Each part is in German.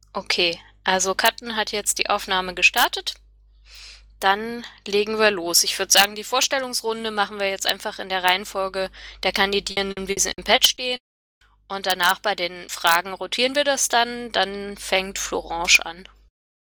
Okay, also Katrin hat jetzt die Aufnahme gestartet. Dann legen wir los. Ich würde sagen, die Vorstellungsrunde machen wir jetzt einfach in der Reihenfolge der Kandidierenden, wie sie im Pad stehen. Und danach bei den Fragen rotieren wir das dann. Dann fängt Florange an.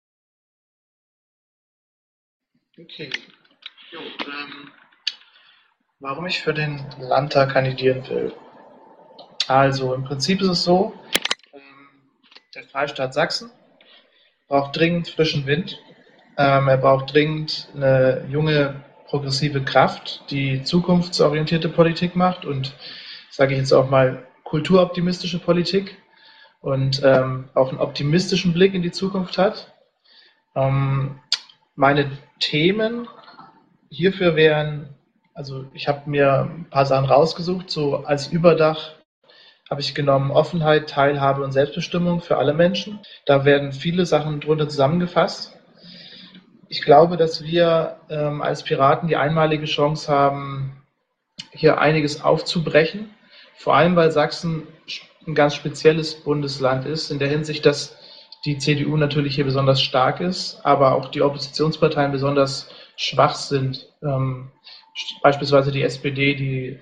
Okay. Jo, warum ich für den Landtag kandidieren will. Also im Prinzip ist es so, der Freistaat Sachsen braucht dringend frischen Wind. Er braucht dringend eine junge, progressive Kraft, die zukunftsorientierte Politik macht und, sage ich jetzt auch mal, kulturoptimistische Politik und auch einen optimistischen Blick in die Zukunft hat. Ähm, Meine Themen hierfür wären, also ich habe mir ein paar Sachen rausgesucht, so als Überdach habe ich genommen Offenheit, Teilhabe und Selbstbestimmung für alle Menschen. Da werden viele Sachen drunter zusammengefasst. Ich glaube, dass wir als Piraten die einmalige Chance haben, hier einiges aufzubrechen. Vor allem, weil Sachsen ein ganz spezielles Bundesland ist, in der Hinsicht, dass die CDU natürlich hier besonders stark ist, aber auch die Oppositionsparteien besonders schwach sind. Beispielsweise die SPD, die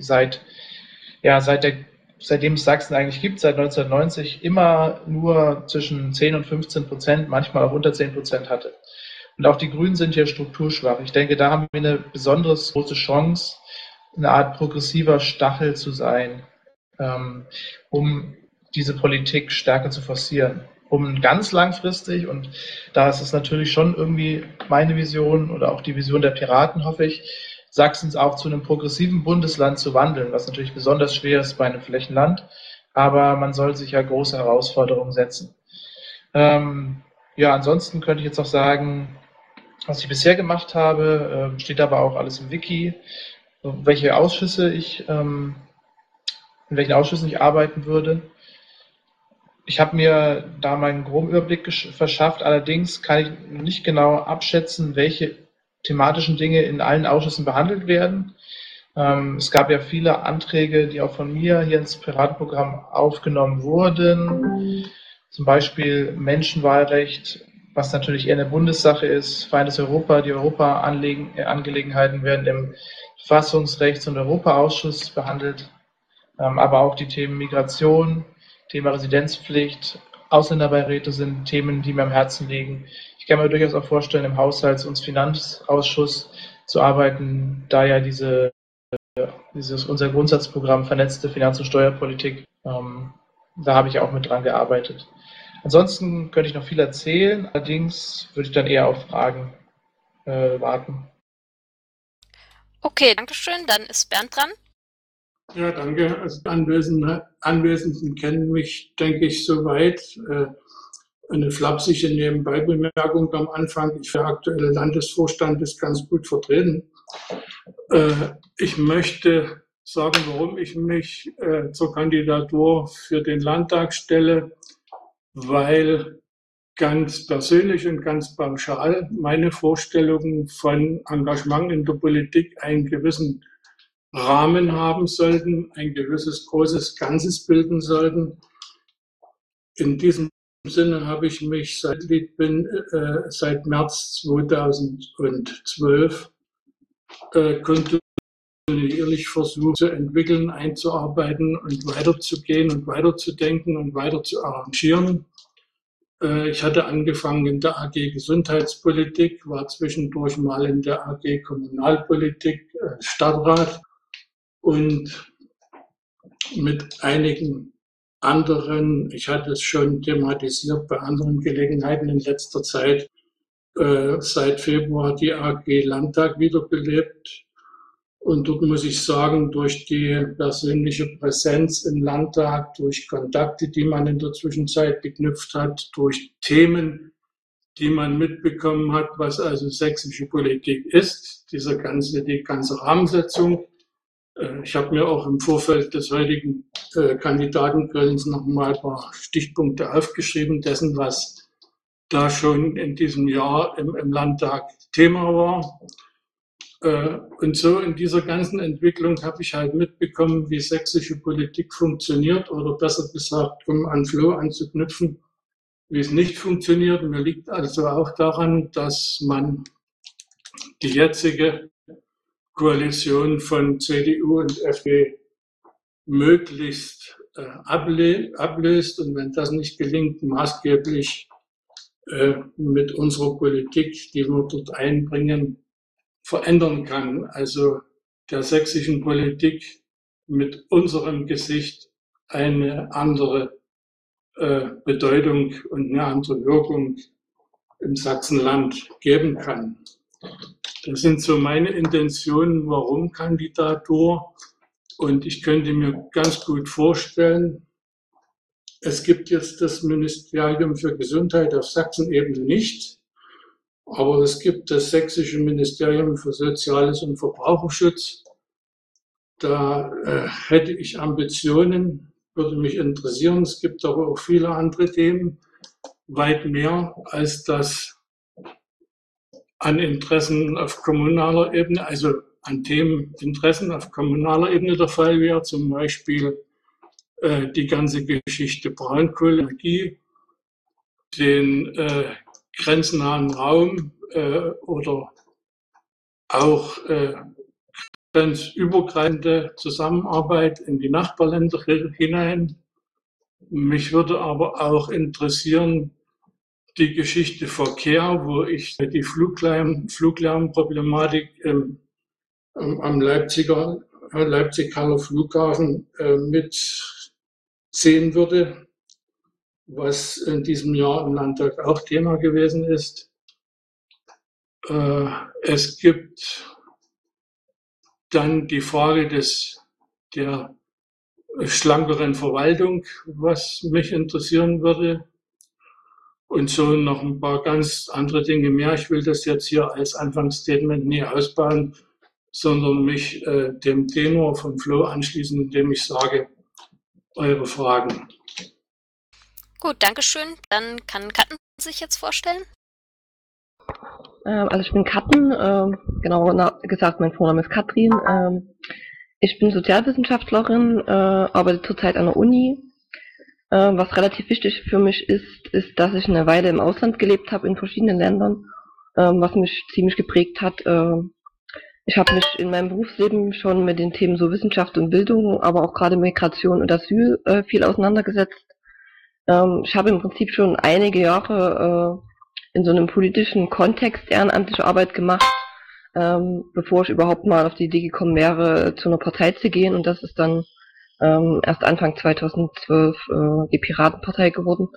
seitdem es Sachsen eigentlich gibt, seit 1990, immer nur zwischen 10 und 15%, manchmal auch unter 10% hatte. Und auch die Grünen sind hier strukturschwach. Ich denke, da haben wir eine besonders große Chance, eine Art progressiver Stachel zu sein, um diese Politik stärker zu forcieren. Um ganz langfristig, und da ist es natürlich schon irgendwie meine Vision oder auch die Vision der Piraten, hoffe ich, Sachsens auch zu einem progressiven Bundesland zu wandeln, was natürlich besonders schwer ist bei einem Flächenland, aber man soll sich ja große Herausforderungen setzen. Ja, ansonsten könnte ich jetzt noch sagen, was ich bisher gemacht habe, steht aber auch alles im Wiki, welche Ausschüsse ich, in welchen Ausschüssen ich arbeiten würde. Ich habe mir da mal einen groben Überblick verschafft, allerdings kann ich nicht genau abschätzen, welche thematischen Dinge in allen Ausschüssen behandelt werden. Es gab ja viele Anträge, die auch von mir hier ins Piratenprogramm aufgenommen wurden. Zum Beispiel Menschenwahlrecht, was natürlich eher eine Bundessache ist, Feines Europa, die Europa-Angelegenheiten werden im Verfassungsrechts- und Europaausschuss behandelt, aber auch die Themen Migration, Thema Residenzpflicht, Ausländerbeiräte sind Themen, die mir am Herzen liegen. Ich kann mir durchaus auch vorstellen, im Haushalts- und Finanzausschuss zu arbeiten, da ja dieses unser Grundsatzprogramm vernetzte Finanz- und Steuerpolitik, da habe ich auch mit dran gearbeitet. Ansonsten könnte ich noch viel erzählen, allerdings würde ich dann eher auf Fragen warten. Okay, Dankeschön. Dann ist Bernd dran. Ja, danke. Also die Anwesenden kennen mich, denke ich, soweit. Eine flapsige Nebenbeibemerkung am Anfang. Ich der aktuelle Landesvorstand ist ganz gut vertreten. Ich möchte sagen, warum ich mich zur Kandidatur für den Landtag stelle, weil ganz persönlich und ganz pauschal meine Vorstellungen von Engagement in der Politik einen gewissen Rahmen haben sollten, ein gewisses großes Ganzes bilden sollten. In diesem Sinne habe ich mich seit März 2012 kontinuierlich versucht zu entwickeln, einzuarbeiten und weiterzugehen und weiterzudenken und weiter zu arrangieren. Ich hatte angefangen in der AG Gesundheitspolitik, war zwischendurch mal in der AG Kommunalpolitik, Stadtrat und mit einigen anderen, ich hatte es schon thematisiert bei anderen Gelegenheiten in letzter Zeit, seit Februar die AG Landtag wiederbelebt. Und dort muss ich sagen, durch die persönliche Präsenz im Landtag, durch Kontakte, die man in der Zwischenzeit geknüpft hat, durch Themen, die man mitbekommen hat, was also sächsische Politik ist, die ganze Rahmensetzung. Ich habe mir auch im Vorfeld des heutigen Kandidatengrillens noch mal ein paar Stichpunkte aufgeschrieben, dessen, was da schon in diesem Jahr im Landtag Thema war. Und so in dieser ganzen Entwicklung habe ich halt mitbekommen, wie sächsische Politik funktioniert oder besser gesagt, um an Flo anzuknüpfen, wie es nicht funktioniert. Mir liegt also auch daran, dass man die jetzige Koalition von CDU und FDP möglichst ablöst und wenn das nicht gelingt, maßgeblich mit unserer Politik, die wir dort einbringen, verändern kann. Also der sächsischen Politik mit unserem Gesicht eine andere Bedeutung und eine andere Wirkung im Sachsenland geben kann. Das sind so meine Intentionen, warum Kandidatur. Und ich könnte mir ganz gut vorstellen, es gibt jetzt das Ministerium für Gesundheit auf Sachsenebene nicht, aber es gibt das sächsische Ministerium für Soziales und Verbraucherschutz. Da hätte ich Ambitionen, würde mich interessieren. Es gibt aber auch viele andere Themen, weit mehr als das an Interessen auf kommunaler Ebene, also an Themeninteressen auf kommunaler Ebene der Fall wäre, zum Beispiel die ganze Geschichte Braunkohleenergie, den grenznahen Raum oder auch grenzübergreifende Zusammenarbeit in die Nachbarländer hinein. Mich würde aber auch interessieren die Geschichte Verkehr, wo ich die Fluglärmproblematik am Leipzig-Haller Flughafen mit sehen würde, was in diesem Jahr im Landtag auch Thema gewesen ist. Es gibt dann die Frage der schlankeren Verwaltung, was mich interessieren würde. Und so noch ein paar ganz andere Dinge mehr. Ich will das jetzt hier als Anfangsstatement nie ausbauen, sondern mich dem Tenor von Flo anschließen, indem ich sage, eure Fragen. Gut, Dankeschön. Dann kann Katten sich jetzt vorstellen. Also ich bin Katten, genauer gesagt, mein Vorname ist Katrin. Ich bin Sozialwissenschaftlerin, arbeite zurzeit an der Uni. Was relativ wichtig für mich ist, dass ich eine Weile im Ausland gelebt habe, in verschiedenen Ländern, was mich ziemlich geprägt hat. Ich habe mich in meinem Berufsleben schon mit den Themen so Wissenschaft und Bildung, aber auch gerade Migration und Asyl viel auseinandergesetzt. Ich habe im Prinzip schon einige Jahre in so einem politischen Kontext ehrenamtliche Arbeit gemacht, bevor ich überhaupt mal auf die Idee gekommen wäre, zu einer Partei zu gehen. Und das ist dann erst Anfang 2012 die Piratenpartei geworden.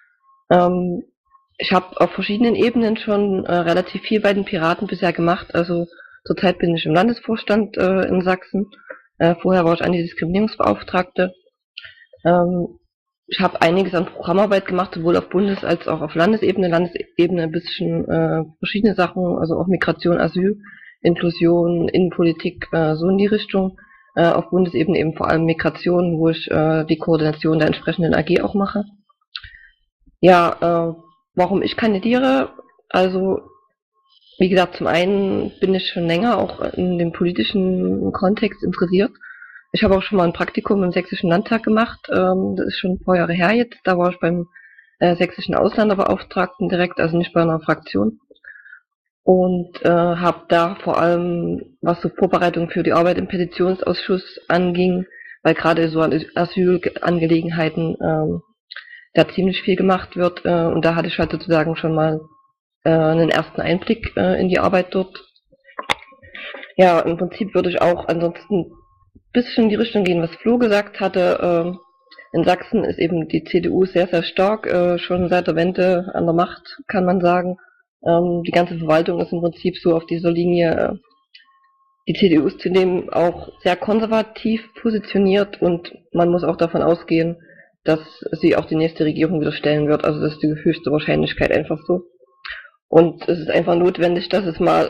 Ich habe auf verschiedenen Ebenen schon relativ viel bei den Piraten bisher gemacht. Also zurzeit bin ich im Landesvorstand in Sachsen. Vorher war ich Antidiskriminierungsbeauftragte. Ich habe einiges an Programmarbeit gemacht, sowohl auf Bundes- als auch auf Landesebene. Landesebene ein bisschen verschiedene Sachen, also auch Migration, Asyl, Inklusion, Innenpolitik, so in die Richtung. Auf Bundesebene eben vor allem Migration, wo ich die Koordination der entsprechenden AG auch mache. Ja, warum ich kandidiere? Also, wie gesagt, zum einen bin ich schon länger auch in dem politischen Kontext interessiert. Ich habe auch schon mal ein Praktikum im Sächsischen Landtag gemacht. Das ist schon ein paar Jahre her jetzt. Da war ich beim Sächsischen Ausländerbeauftragten direkt, also nicht bei einer Fraktion. Und habe da vor allem, was so Vorbereitung für die Arbeit im Petitionsausschuss anging, weil gerade so an Asylangelegenheiten da ziemlich viel gemacht wird. Und da hatte ich halt sozusagen schon mal einen ersten Einblick in die Arbeit dort. Ja, im Prinzip würde ich auch ansonsten ein bisschen in die Richtung gehen, was Flo gesagt hatte. In Sachsen ist eben die CDU sehr, sehr stark, schon seit der Wende an der Macht, kann man sagen. Die ganze Verwaltung ist im Prinzip so auf dieser Linie. Die CDU ist zudem auch sehr konservativ positioniert und man muss auch davon ausgehen, dass sie auch die nächste Regierung wieder stellen wird. Also das ist die höchste Wahrscheinlichkeit einfach so. Und es ist einfach notwendig, dass es mal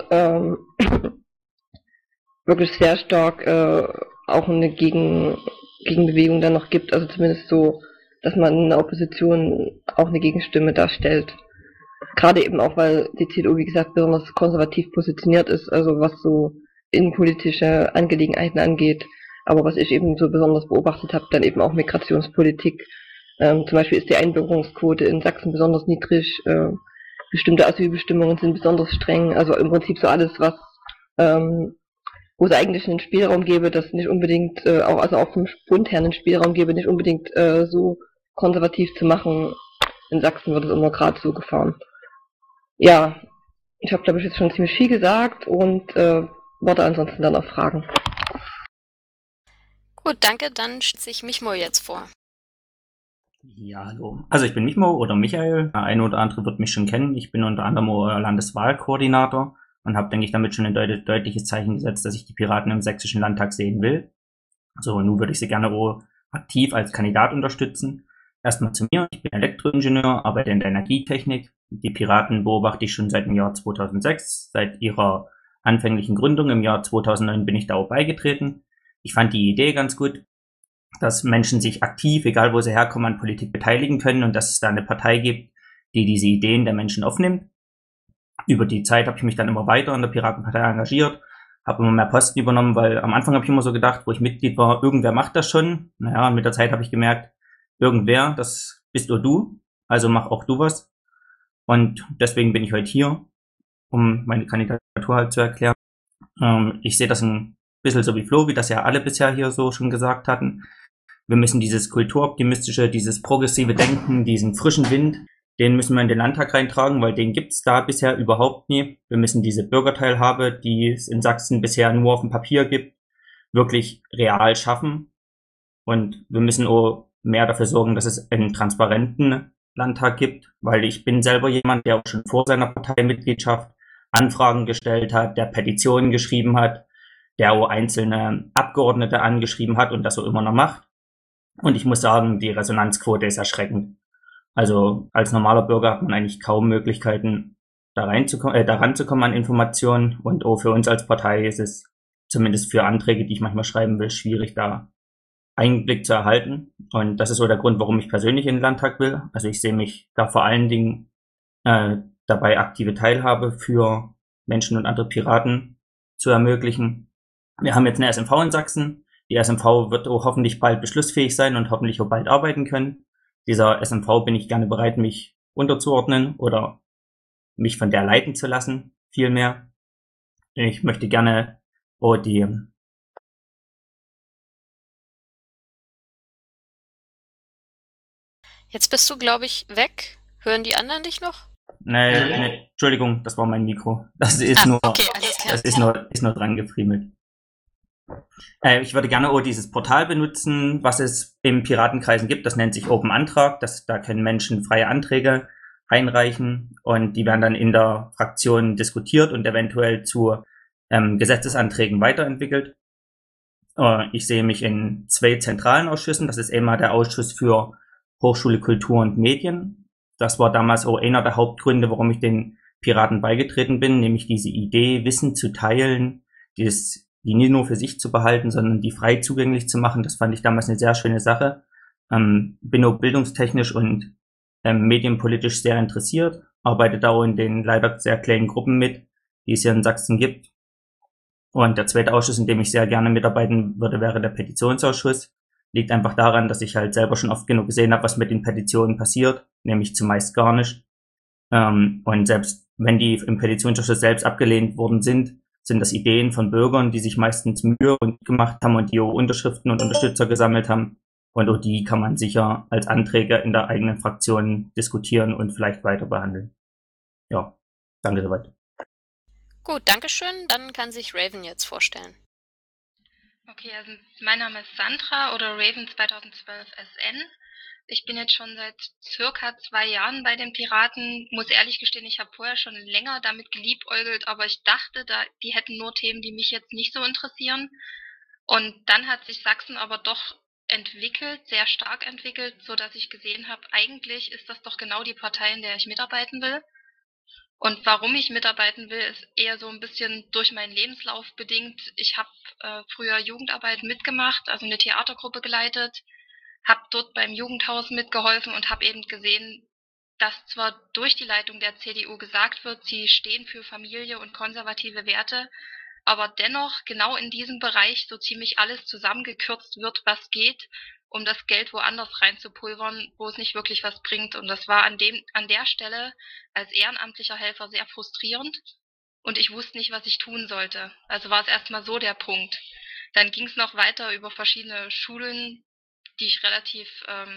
wirklich sehr stark auch eine Gegenbewegung dann noch gibt. Also zumindest so, dass man in der Opposition auch eine Gegenstimme darstellt. Gerade eben auch, weil die CDU, wie gesagt, besonders konservativ positioniert ist, also was so innenpolitische Angelegenheiten angeht. Aber was ich eben so besonders beobachtet habe, dann eben auch Migrationspolitik. Zum Beispiel ist die Einbürgerungsquote in Sachsen besonders niedrig, bestimmte Asylbestimmungen sind besonders streng, also im Prinzip so alles, was wo es eigentlich einen Spielraum gäbe, das nicht unbedingt, auch vom Bund her einen Spielraum gäbe, nicht unbedingt so konservativ zu machen. In Sachsen wird es immer gerade so gefahren. Ja, ich habe, glaube ich, jetzt schon ziemlich viel gesagt und warte ansonsten dann auf Fragen. Gut, danke. Dann stelle ich Michmo jetzt vor. Ja, hallo. Also ich bin Michmo oder Michael. Der eine oder andere wird mich schon kennen. Ich bin unter anderem euer Landeswahlkoordinator und habe, denke ich, damit schon ein deutliches Zeichen gesetzt, dass ich die Piraten im Sächsischen Landtag sehen will. So, nun würde ich sie gerne auch aktiv als Kandidat unterstützen. Erstmal zu mir. Ich bin Elektroingenieur, arbeite in der Energietechnik. Die Piraten beobachte ich schon seit dem Jahr 2006. Seit ihrer anfänglichen Gründung im Jahr 2009 bin ich da auch beigetreten. Ich fand die Idee ganz gut, dass Menschen sich aktiv, egal wo sie herkommen, an Politik beteiligen können und dass es da eine Partei gibt, die diese Ideen der Menschen aufnimmt. Über die Zeit habe ich mich dann immer weiter in der Piratenpartei engagiert, habe immer mehr Posten übernommen, weil am Anfang habe ich immer so gedacht, wo ich Mitglied war, irgendwer macht das schon. Naja, und mit der Zeit habe ich gemerkt, irgendwer, das bist nur du, also mach auch du was. Und deswegen bin ich heute hier, um meine Kandidatur halt zu erklären. Ich sehe das ein bisschen so wie Flo, wie das ja alle bisher hier so schon gesagt hatten. Wir müssen dieses kulturoptimistische, dieses progressive Denken, diesen frischen Wind, den müssen wir in den Landtag reintragen, weil den gibt's da bisher überhaupt nie. Wir müssen diese Bürgerteilhabe, die es in Sachsen bisher nur auf dem Papier gibt, wirklich real schaffen. Und wir müssen auch mehr dafür sorgen, dass es einen transparenten Landtag gibt, weil ich bin selber jemand, der auch schon vor seiner Parteimitgliedschaft Anfragen gestellt hat, der Petitionen geschrieben hat, der auch einzelne Abgeordnete angeschrieben hat und das so immer noch macht. Und ich muss sagen, die Resonanzquote ist erschreckend. Also als normaler Bürger hat man eigentlich kaum Möglichkeiten, daran zu kommen an Informationen. Und auch für uns als Partei ist es zumindest für Anträge, die ich manchmal schreiben will, schwierig, da Einblick zu erhalten. Und das ist so der Grund, warum ich persönlich in den Landtag will. Also ich sehe mich da vor allen Dingen dabei, aktive Teilhabe für Menschen und andere Piraten zu ermöglichen. Wir haben jetzt eine SMV in Sachsen. Die SMV wird auch hoffentlich bald beschlussfähig sein und hoffentlich auch bald arbeiten können. Dieser SMV bin ich gerne bereit, mich unterzuordnen oder mich von der leiten zu lassen, vielmehr. Ich möchte gerne die Jetzt bist du, glaube ich, weg. Hören die anderen dich noch? Nee, Entschuldigung, das war mein Mikro. Das ist nur, Okay, alles klar. das ist nur dran gefriemelt. Ich würde gerne auch dieses Portal benutzen, was es im Piratenkreisen gibt. Das nennt sich Open Antrag. Da können Menschen freie Anträge einreichen und die werden dann in der Fraktion diskutiert und eventuell zu Gesetzesanträgen weiterentwickelt. Ich sehe mich in 2 zentralen Ausschüssen. Das ist einmal der Ausschuss für Hochschule, Kultur und Medien. Das war damals auch einer der Hauptgründe, warum ich den Piraten beigetreten bin, nämlich diese Idee, Wissen zu teilen, die nie nur für sich zu behalten, sondern die frei zugänglich zu machen. Das fand ich damals eine sehr schöne Sache. Bin auch bildungstechnisch und medienpolitisch sehr interessiert, arbeite da auch in den leider sehr kleinen Gruppen mit, die es hier in Sachsen gibt. Und der zweite Ausschuss, in dem ich sehr gerne mitarbeiten würde, wäre der Petitionsausschuss. Liegt einfach daran, dass ich halt selber schon oft genug gesehen habe, was mit den Petitionen passiert, nämlich zumeist gar nicht. Und selbst wenn die im Petitionsausschuss selbst abgelehnt worden sind, sind das Ideen von Bürgern, die sich meistens Mühe und gemacht haben und die auch Unterschriften und Unterstützer gesammelt haben. Und auch die kann man sicher als Anträge in der eigenen Fraktion diskutieren und vielleicht weiter behandeln. Ja, danke soweit. Gut, Dankeschön. Dann kann sich Raven jetzt vorstellen. Okay, also mein Name ist Sandra oder Raven 2012 SN. Ich bin jetzt schon seit circa 2 Jahren bei den Piraten. Muss ehrlich gestehen, ich habe vorher schon länger damit geliebäugelt, aber ich dachte, die hätten nur Themen, die mich jetzt nicht so interessieren. Und dann hat sich Sachsen aber doch entwickelt, sehr stark entwickelt, so dass ich gesehen habe, eigentlich ist das doch genau die Partei, in der ich mitarbeiten will. Und warum ich mitarbeiten will, ist eher so ein bisschen durch meinen Lebenslauf bedingt. Ich habe früher Jugendarbeit mitgemacht, also eine Theatergruppe geleitet, habe dort beim Jugendhaus mitgeholfen und habe eben gesehen, dass zwar durch die Leitung der CDU gesagt wird, sie stehen für Familie und konservative Werte, aber dennoch genau in diesem Bereich so ziemlich alles zusammengekürzt wird, was geht, um das Geld woanders reinzupulvern, wo es nicht wirklich was bringt. Und das war an der Stelle als ehrenamtlicher Helfer sehr frustrierend und ich wusste nicht, was ich tun sollte. Also war es erstmal so der Punkt. Dann ging es noch weiter über verschiedene Schulen, die ich relativ,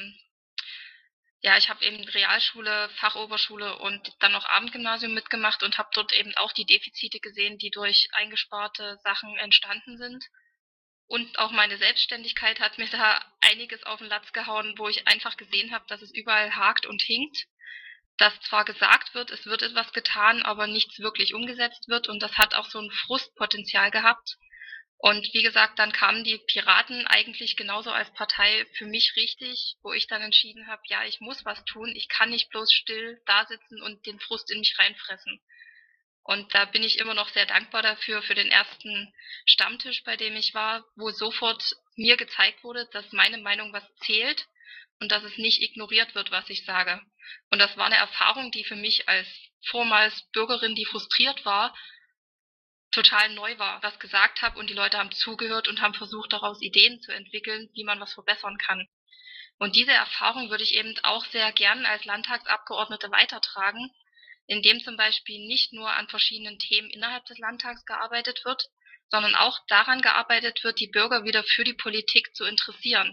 ich habe eben Realschule, Fachoberschule und dann noch Abendgymnasium mitgemacht und habe dort eben auch die Defizite gesehen, die durch eingesparte Sachen entstanden sind. Und auch meine Selbstständigkeit hat mir da einiges auf den Latz gehauen, wo ich einfach gesehen habe, dass es überall hakt und hinkt. Dass zwar gesagt wird, es wird etwas getan, aber nichts wirklich umgesetzt wird. Und das hat auch so ein Frustpotenzial gehabt. Und wie gesagt, dann kamen die Piraten eigentlich genauso als Partei für mich richtig, wo ich dann entschieden habe, ja, ich muss was tun. Ich kann nicht bloß still da sitzen und den Frust in mich reinfressen. Und da bin ich immer noch sehr dankbar dafür, für den ersten Stammtisch, bei dem ich war, wo sofort mir gezeigt wurde, dass meine Meinung was zählt und dass es nicht ignoriert wird, was ich sage. Und das war eine Erfahrung, die für mich als vormals Bürgerin, die frustriert war, total neu war, was gesagt habe und die Leute haben zugehört und haben versucht, daraus Ideen zu entwickeln, wie man was verbessern kann. Und diese Erfahrung würde ich eben auch sehr gern als Landtagsabgeordnete weitertragen, indem zum Beispiel nicht nur an verschiedenen Themen innerhalb des Landtags gearbeitet wird, sondern auch daran gearbeitet wird, die Bürger wieder für die Politik zu interessieren.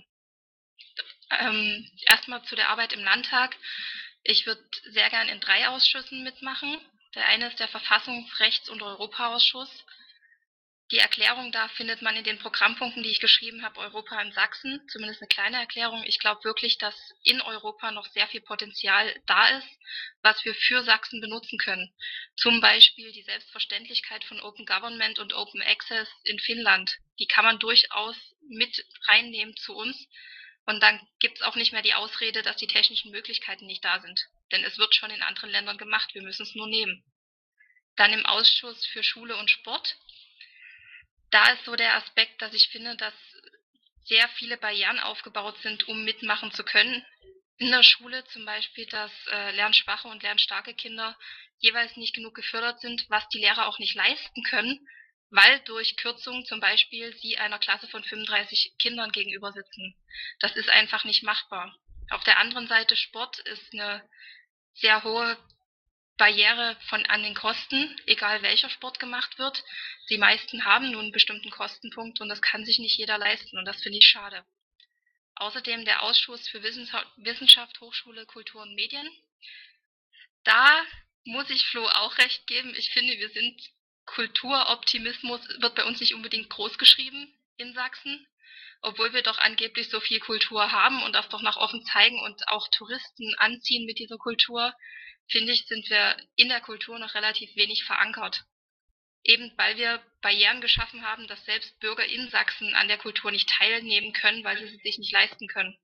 Erstmal zu der Arbeit im Landtag. Ich würde sehr gern in 3 Ausschüssen mitmachen. Der eine ist der Verfassungs-, Rechts- und Europaausschuss. Die Erklärung da findet man in den Programmpunkten, die ich geschrieben habe, Europa in Sachsen, zumindest eine kleine Erklärung. Ich glaube wirklich, dass in Europa noch sehr viel Potenzial da ist, was wir für Sachsen benutzen können. Zum Beispiel die Selbstverständlichkeit von Open Government und Open Access in Finnland. Die kann man durchaus mit reinnehmen zu uns. Und dann gibt es auch nicht mehr die Ausrede, dass die technischen Möglichkeiten nicht da sind. Denn es wird schon in anderen Ländern gemacht, wir müssen es nur nehmen. Dann im Ausschuss für Schule und Sport. Da ist so der Aspekt, dass ich finde, dass sehr viele Barrieren aufgebaut sind, um mitmachen zu können. In der Schule zum Beispiel, dass lernschwache und lernstarke Kinder jeweils nicht genug gefördert sind, was die Lehrer auch nicht leisten können, weil durch Kürzungen zum Beispiel sie einer Klasse von 35 Kindern gegenüber sitzen. Das ist einfach nicht machbar. Auf der anderen Seite Sport ist eine sehr hohe Barriere an den Kosten, egal welcher Sport gemacht wird. Die meisten haben nun einen bestimmten Kostenpunkt und das kann sich nicht jeder leisten und das finde ich schade. Außerdem der Ausschuss für Wissenschaft, Hochschule, Kultur und Medien. Da muss ich Flo auch recht geben. Ich finde, wir sind Kulturoptimismus wird bei uns nicht unbedingt groß geschrieben in Sachsen, obwohl wir doch angeblich so viel Kultur haben und das doch nach offen zeigen und auch Touristen anziehen mit dieser Kultur. Finde ich, sind wir in der Kultur noch relativ wenig verankert. Eben weil wir Barrieren geschaffen haben, dass selbst Bürger in Sachsen an der Kultur nicht teilnehmen können, weil sie es sich nicht leisten können.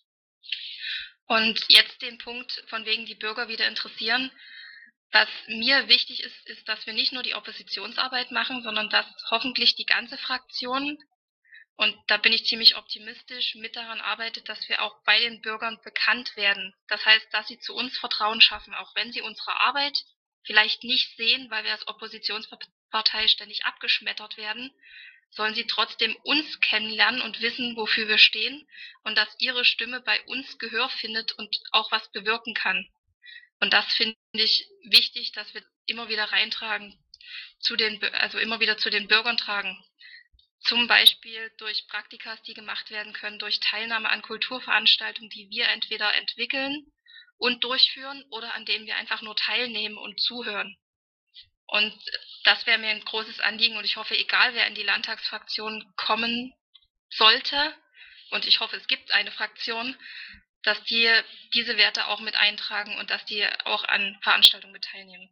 Und jetzt den Punkt, von wegen die Bürger wieder interessieren. Was mir wichtig ist, ist, dass wir nicht nur die Oppositionsarbeit machen, sondern dass hoffentlich die ganze Fraktion, und da bin ich ziemlich optimistisch, mit daran arbeitet, dass wir auch bei den Bürgern bekannt werden. Das heißt, dass sie zu uns Vertrauen schaffen, auch wenn sie unsere Arbeit vielleicht nicht sehen, weil wir als Oppositionspartei ständig abgeschmettert werden, sollen sie trotzdem uns kennenlernen und wissen, wofür wir stehen und dass ihre Stimme bei uns Gehör findet und auch was bewirken kann. Und das finde ich wichtig, dass wir immer wieder reintragen, immer wieder zu den Bürgern tragen. Zum Beispiel durch Praktikas, die gemacht werden können, durch Teilnahme an Kulturveranstaltungen, die wir entweder entwickeln und durchführen oder an denen wir einfach nur teilnehmen und zuhören. Und das wäre mir ein großes Anliegen und ich hoffe, egal wer in die Landtagsfraktion kommen sollte, und ich hoffe, es gibt eine Fraktion, dass die diese Werte auch mit eintragen und dass die auch an Veranstaltungen mit teilnehmen.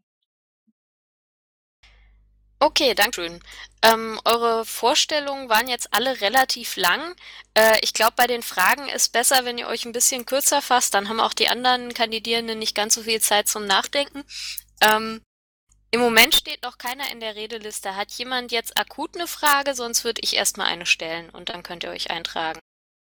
Okay, Dankeschön. Eure Vorstellungen waren jetzt alle relativ lang. Ich glaube, bei den Fragen ist besser, wenn ihr euch ein bisschen kürzer fasst, dann haben auch die anderen Kandidierenden nicht ganz so viel Zeit zum Nachdenken. Im Moment steht noch keiner in der Redeliste. Hat jemand jetzt akut eine Frage? Sonst würde ich erstmal eine stellen und dann könnt ihr euch eintragen.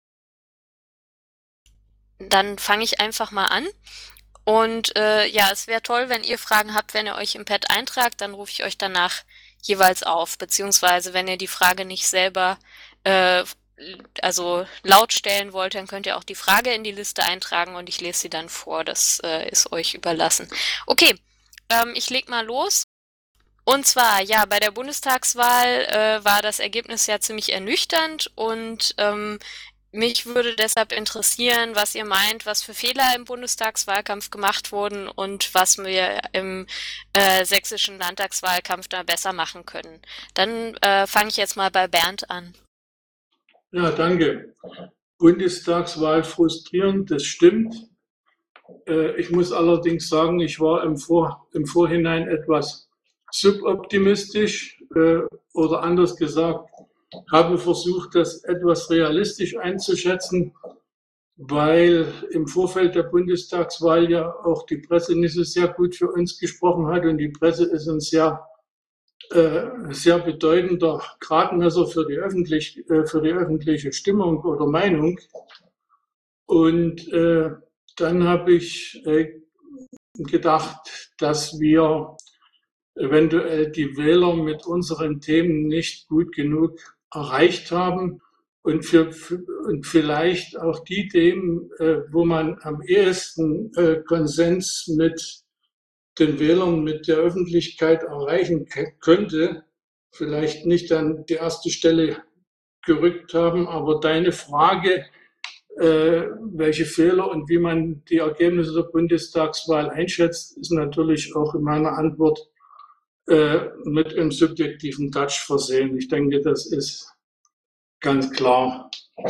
Dann fange ich einfach mal an. Und es wäre toll, wenn ihr Fragen habt, wenn ihr euch im Pad eintragt, dann rufe ich euch danach jeweils auf. Beziehungsweise, wenn ihr die Frage nicht selber also laut stellen wollt, dann könnt ihr auch die Frage in die Liste eintragen und ich lese sie dann vor. Das ist euch überlassen. Okay, ich leg mal los. Und zwar, ja, bei der Bundestagswahl war das Ergebnis ja ziemlich ernüchternd und mich würde deshalb interessieren, was ihr meint, was für Fehler im Bundestagswahlkampf gemacht wurden und was wir im sächsischen Landtagswahlkampf da besser machen können. Dann fange ich jetzt mal bei Bernd an. Ja, danke. Bundestagswahl frustrierend, das stimmt. Ich muss allerdings sagen, ich war im Vorhinein etwas suboptimistisch oder anders gesagt, habe versucht, das etwas realistisch einzuschätzen, weil im Vorfeld der Bundestagswahl ja auch die Presse nicht so sehr gut für uns gesprochen hat und die Presse ist ein sehr bedeutender Gradmesser für die öffentliche Stimmung oder Meinung. Und dann habe ich gedacht, dass wir eventuell die Wähler mit unseren Themen nicht gut genug erreicht haben und vielleicht auch die Themen, wo man am ehesten Konsens mit den Wählern, mit der Öffentlichkeit erreichen könnte, vielleicht nicht an die erste Stelle gerückt haben. Aber deine Frage, welche Fehler und wie man die Ergebnisse der Bundestagswahl einschätzt, ist natürlich auch in meiner Antwort mit einem subjektiven Touch versehen. Ich denke, das ist ganz klar.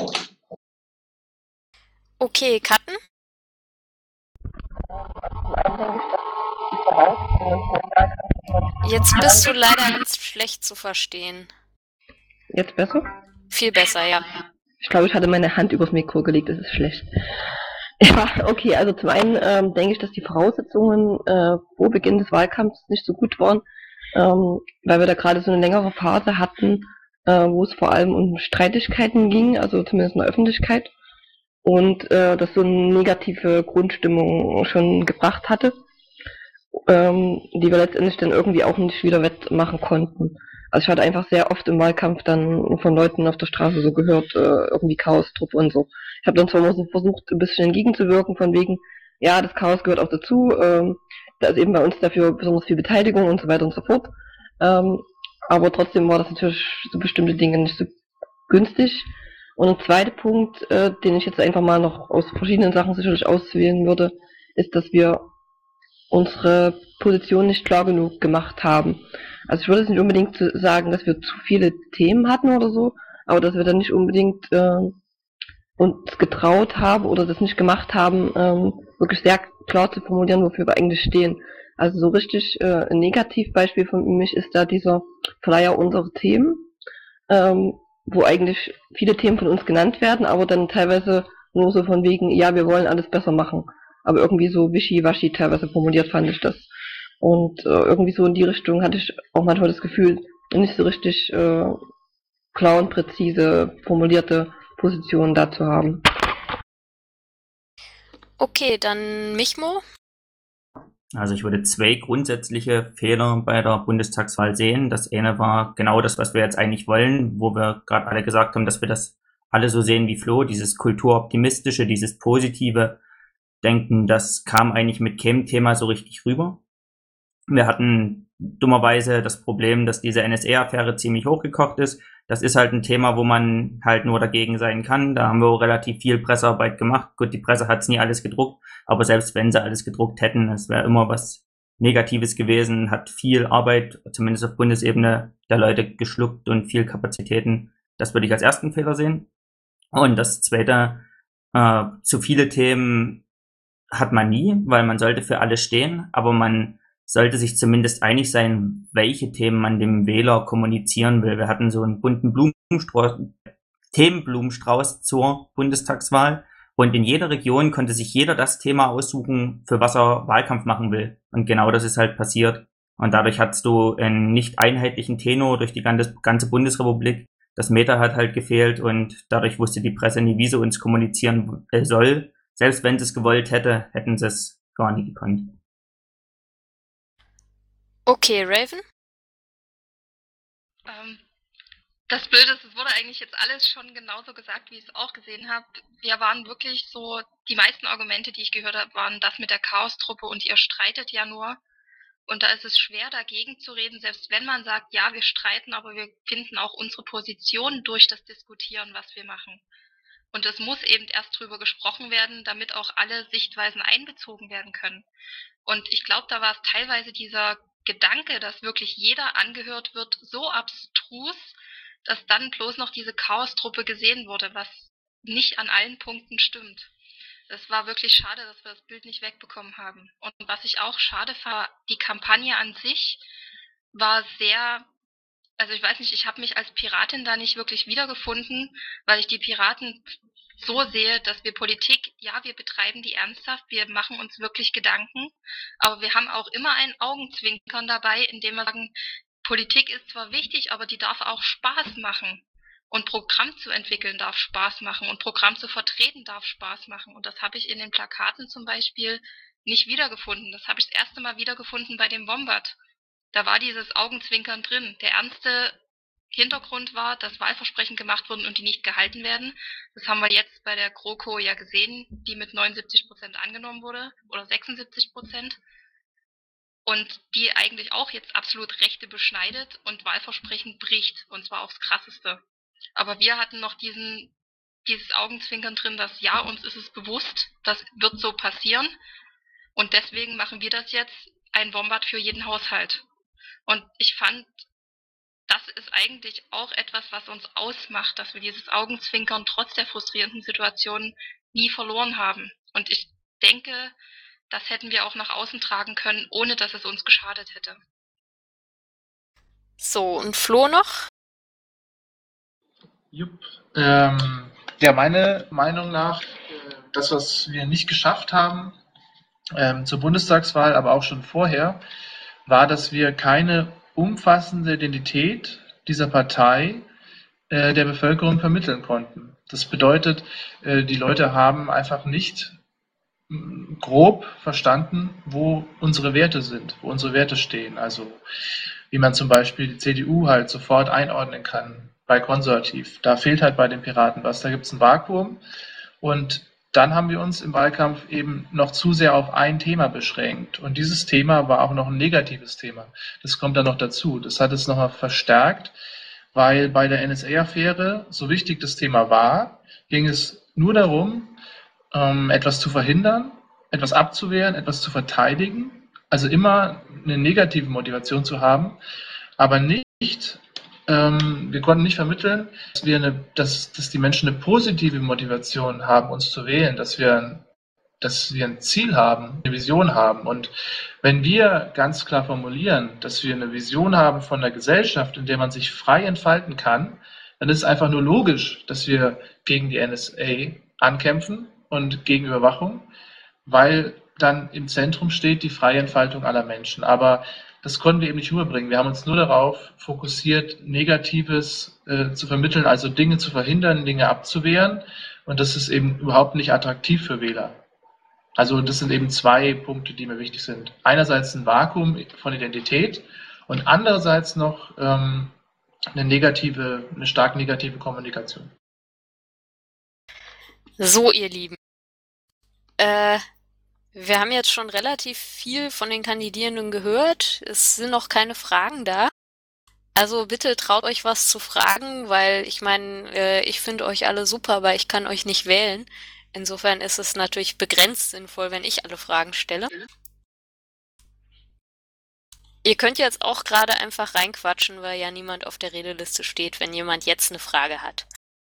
Okay, Katten? Jetzt bist du leider ganz schlecht zu verstehen. Jetzt besser? Viel besser, ja. Ich glaube, ich hatte meine Hand übers Mikro gelegt, das ist schlecht. Ja, okay, also zum einen denke ich, dass die Voraussetzungen vor Beginn des Wahlkampfs nicht so gut waren, weil wir da gerade so eine längere Phase hatten, wo es vor allem um Streitigkeiten ging, also zumindest in der Öffentlichkeit, und das so eine negative Grundstimmung schon gebracht hatte, die wir letztendlich dann irgendwie auch nicht wieder wettmachen konnten. Also ich hatte einfach sehr oft im Wahlkampf dann von Leuten auf der Straße so gehört, irgendwie Chaos-Trupp und so. Ich habe dann zwar mal so versucht, ein bisschen entgegenzuwirken, von wegen, ja, das Chaos gehört auch dazu, da ist eben bei uns dafür besonders viel Beteiligung und so weiter und so fort. Aber trotzdem war das natürlich so bestimmte Dinge nicht so günstig. Und ein zweiter Punkt, den ich jetzt einfach mal noch aus verschiedenen Sachen sicherlich auswählen würde, ist, dass wir unsere Position nicht klar genug gemacht haben. Also ich würde jetzt nicht unbedingt sagen, dass wir zu viele Themen hatten oder so, aber dass wir dann nicht unbedingt uns getraut haben oder das nicht gemacht haben, wirklich sehr klar zu formulieren, wofür wir eigentlich stehen. Also so richtig ein Negativbeispiel von mich ist da dieser Flyer unserer Themen, wo eigentlich viele Themen von uns genannt werden, aber dann teilweise nur so von wegen, ja, wir wollen alles besser machen. Aber irgendwie so wischiwaschi teilweise formuliert fand ich das. Und irgendwie so in die Richtung hatte ich auch manchmal das Gefühl, nicht so richtig klar und präzise formulierte Positionen da zu haben. Okay, dann Michmo. Also ich würde zwei grundsätzliche Fehler bei der Bundestagswahl sehen. Das eine war genau das, was wir jetzt eigentlich wollen, wo wir gerade alle gesagt haben, dass wir das alle so sehen wie Flo, dieses kulturoptimistische, dieses positive Denken, das kam eigentlich mit keinem Thema so richtig rüber. Wir hatten dummerweise das Problem, dass diese NSA-Affäre ziemlich hochgekocht ist. Das ist halt ein Thema, wo man halt nur dagegen sein kann. Da haben wir auch relativ viel Pressearbeit gemacht. Gut, die Presse hat's nie alles gedruckt, aber selbst wenn sie alles gedruckt hätten, es wäre immer was Negatives gewesen, hat viel Arbeit, zumindest auf Bundesebene, der Leute geschluckt und viel Kapazitäten. Das würde ich als ersten Fehler sehen. Und das zweite, zu viele Themen hat man nie, weil man sollte für alles stehen, aber man sollte sich zumindest einig sein, welche Themen man dem Wähler kommunizieren will. Wir hatten so einen bunten Themenblumenstrauß zur Bundestagswahl und in jeder Region konnte sich jeder das Thema aussuchen, für was er Wahlkampf machen will. Und genau das ist halt passiert. Und dadurch hattest du einen nicht einheitlichen Tenor durch die ganze Bundesrepublik. Das Meta hat halt gefehlt und dadurch wusste die Presse nie, wie sie uns kommunizieren soll. Selbst wenn sie es gewollt hätte, hätten sie es gar nie gekonnt. Okay, Raven. Das Blöde ist, es wurde eigentlich jetzt alles schon genauso gesagt, wie ich es auch gesehen habe. Wir waren wirklich so, die meisten Argumente, die ich gehört habe, waren das mit der Chaostruppe und ihr streitet ja nur. Und da ist es schwer, dagegen zu reden, selbst wenn man sagt, ja, wir streiten, aber wir finden auch unsere Position durch das Diskutieren, was wir machen. Und es muss eben erst drüber gesprochen werden, damit auch alle Sichtweisen einbezogen werden können. Und ich glaube, da war es teilweise dieser Gedanke, dass wirklich jeder angehört wird, so abstrus, dass dann bloß noch diese Chaostruppe gesehen wurde, was nicht an allen Punkten stimmt. Es war wirklich schade, dass wir das Bild nicht wegbekommen haben. Und was ich auch schade fand, die Kampagne an sich war sehr, also ich weiß nicht, ich habe mich als Piratin da nicht wirklich wiedergefunden, weil ich die Piraten so sehe, dass wir Politik, ja, wir betreiben die ernsthaft, wir machen uns wirklich Gedanken, aber wir haben auch immer ein Augenzwinkern dabei, indem wir sagen, Politik ist zwar wichtig, aber die darf auch Spaß machen. Und Programm zu entwickeln darf Spaß machen und Programm zu vertreten darf Spaß machen. Und das habe ich in den Plakaten zum Beispiel nicht wiedergefunden. Das habe ich das erste Mal wiedergefunden bei dem Wombat. Da war dieses Augenzwinkern drin. Der ernste Hintergrund war, dass Wahlversprechen gemacht wurden und die nicht gehalten werden. Das haben wir jetzt bei der GroKo ja gesehen, die mit 79% angenommen wurde oder 76%. Und die eigentlich auch jetzt absolut Rechte beschneidet und Wahlversprechen bricht, und zwar aufs Krasseste. Aber wir hatten noch dieses Augenzwinkern drin, dass ja, uns ist es bewusst, das wird so passieren und deswegen machen wir das jetzt, ein Wombat für jeden Haushalt. Und ich fand, das ist eigentlich auch etwas, was uns ausmacht, dass wir dieses Augenzwinkern trotz der frustrierenden Situation nie verloren haben. Und ich denke, das hätten wir auch nach außen tragen können, ohne dass es uns geschadet hätte. So, und Flo noch? Jupp. Ja, meine Meinung nach, das, was wir nicht geschafft haben, zur Bundestagswahl, aber auch schon vorher, war, dass wir keine umfassende Identität dieser Partei der Bevölkerung vermitteln konnten. Das bedeutet, die Leute haben einfach nicht grob verstanden, wo unsere Werte sind, wo unsere Werte stehen. Also wie man zum Beispiel die CDU halt sofort einordnen kann bei konservativ. Da fehlt halt bei den Piraten was, da gibt es ein Vakuum. Und dann haben wir uns im Wahlkampf eben noch zu sehr auf ein Thema beschränkt. Und dieses Thema war auch noch ein negatives Thema. Das kommt dann noch dazu. Das hat es nochmal verstärkt, weil bei der NSA-Affäre, so wichtig das Thema war, ging es nur darum, etwas zu verhindern, etwas abzuwehren, etwas zu verteidigen. Also immer eine negative Motivation zu haben, aber nicht, wir konnten nicht vermitteln, dass die Menschen eine positive Motivation haben, uns zu wählen, dass wir ein Ziel haben, eine Vision haben. Und wenn wir ganz klar formulieren, dass wir eine Vision haben von einer Gesellschaft, in der man sich frei entfalten kann, dann ist es einfach nur logisch, dass wir gegen die NSA ankämpfen und gegen Überwachung, weil dann im Zentrum steht die freie Entfaltung aller Menschen. Aber das konnten wir eben nicht rüberbringen. Wir haben uns nur darauf fokussiert, Negatives zu vermitteln, also Dinge zu verhindern, Dinge abzuwehren. Und das ist eben überhaupt nicht attraktiv für Wähler. Also das sind eben zwei Punkte, die mir wichtig sind. Einerseits ein Vakuum von Identität und andererseits noch eine stark negative Kommunikation. So, ihr Lieben. Wir haben jetzt schon relativ viel von den Kandidierenden gehört. Es sind noch keine Fragen da. Also bitte traut euch was zu fragen, weil ich meine, ich finde euch alle super, aber ich kann euch nicht wählen. Insofern ist es natürlich begrenzt sinnvoll, wenn ich alle Fragen stelle. Ihr könnt jetzt auch gerade einfach reinquatschen, weil ja niemand auf der Redeliste steht, wenn jemand jetzt eine Frage hat.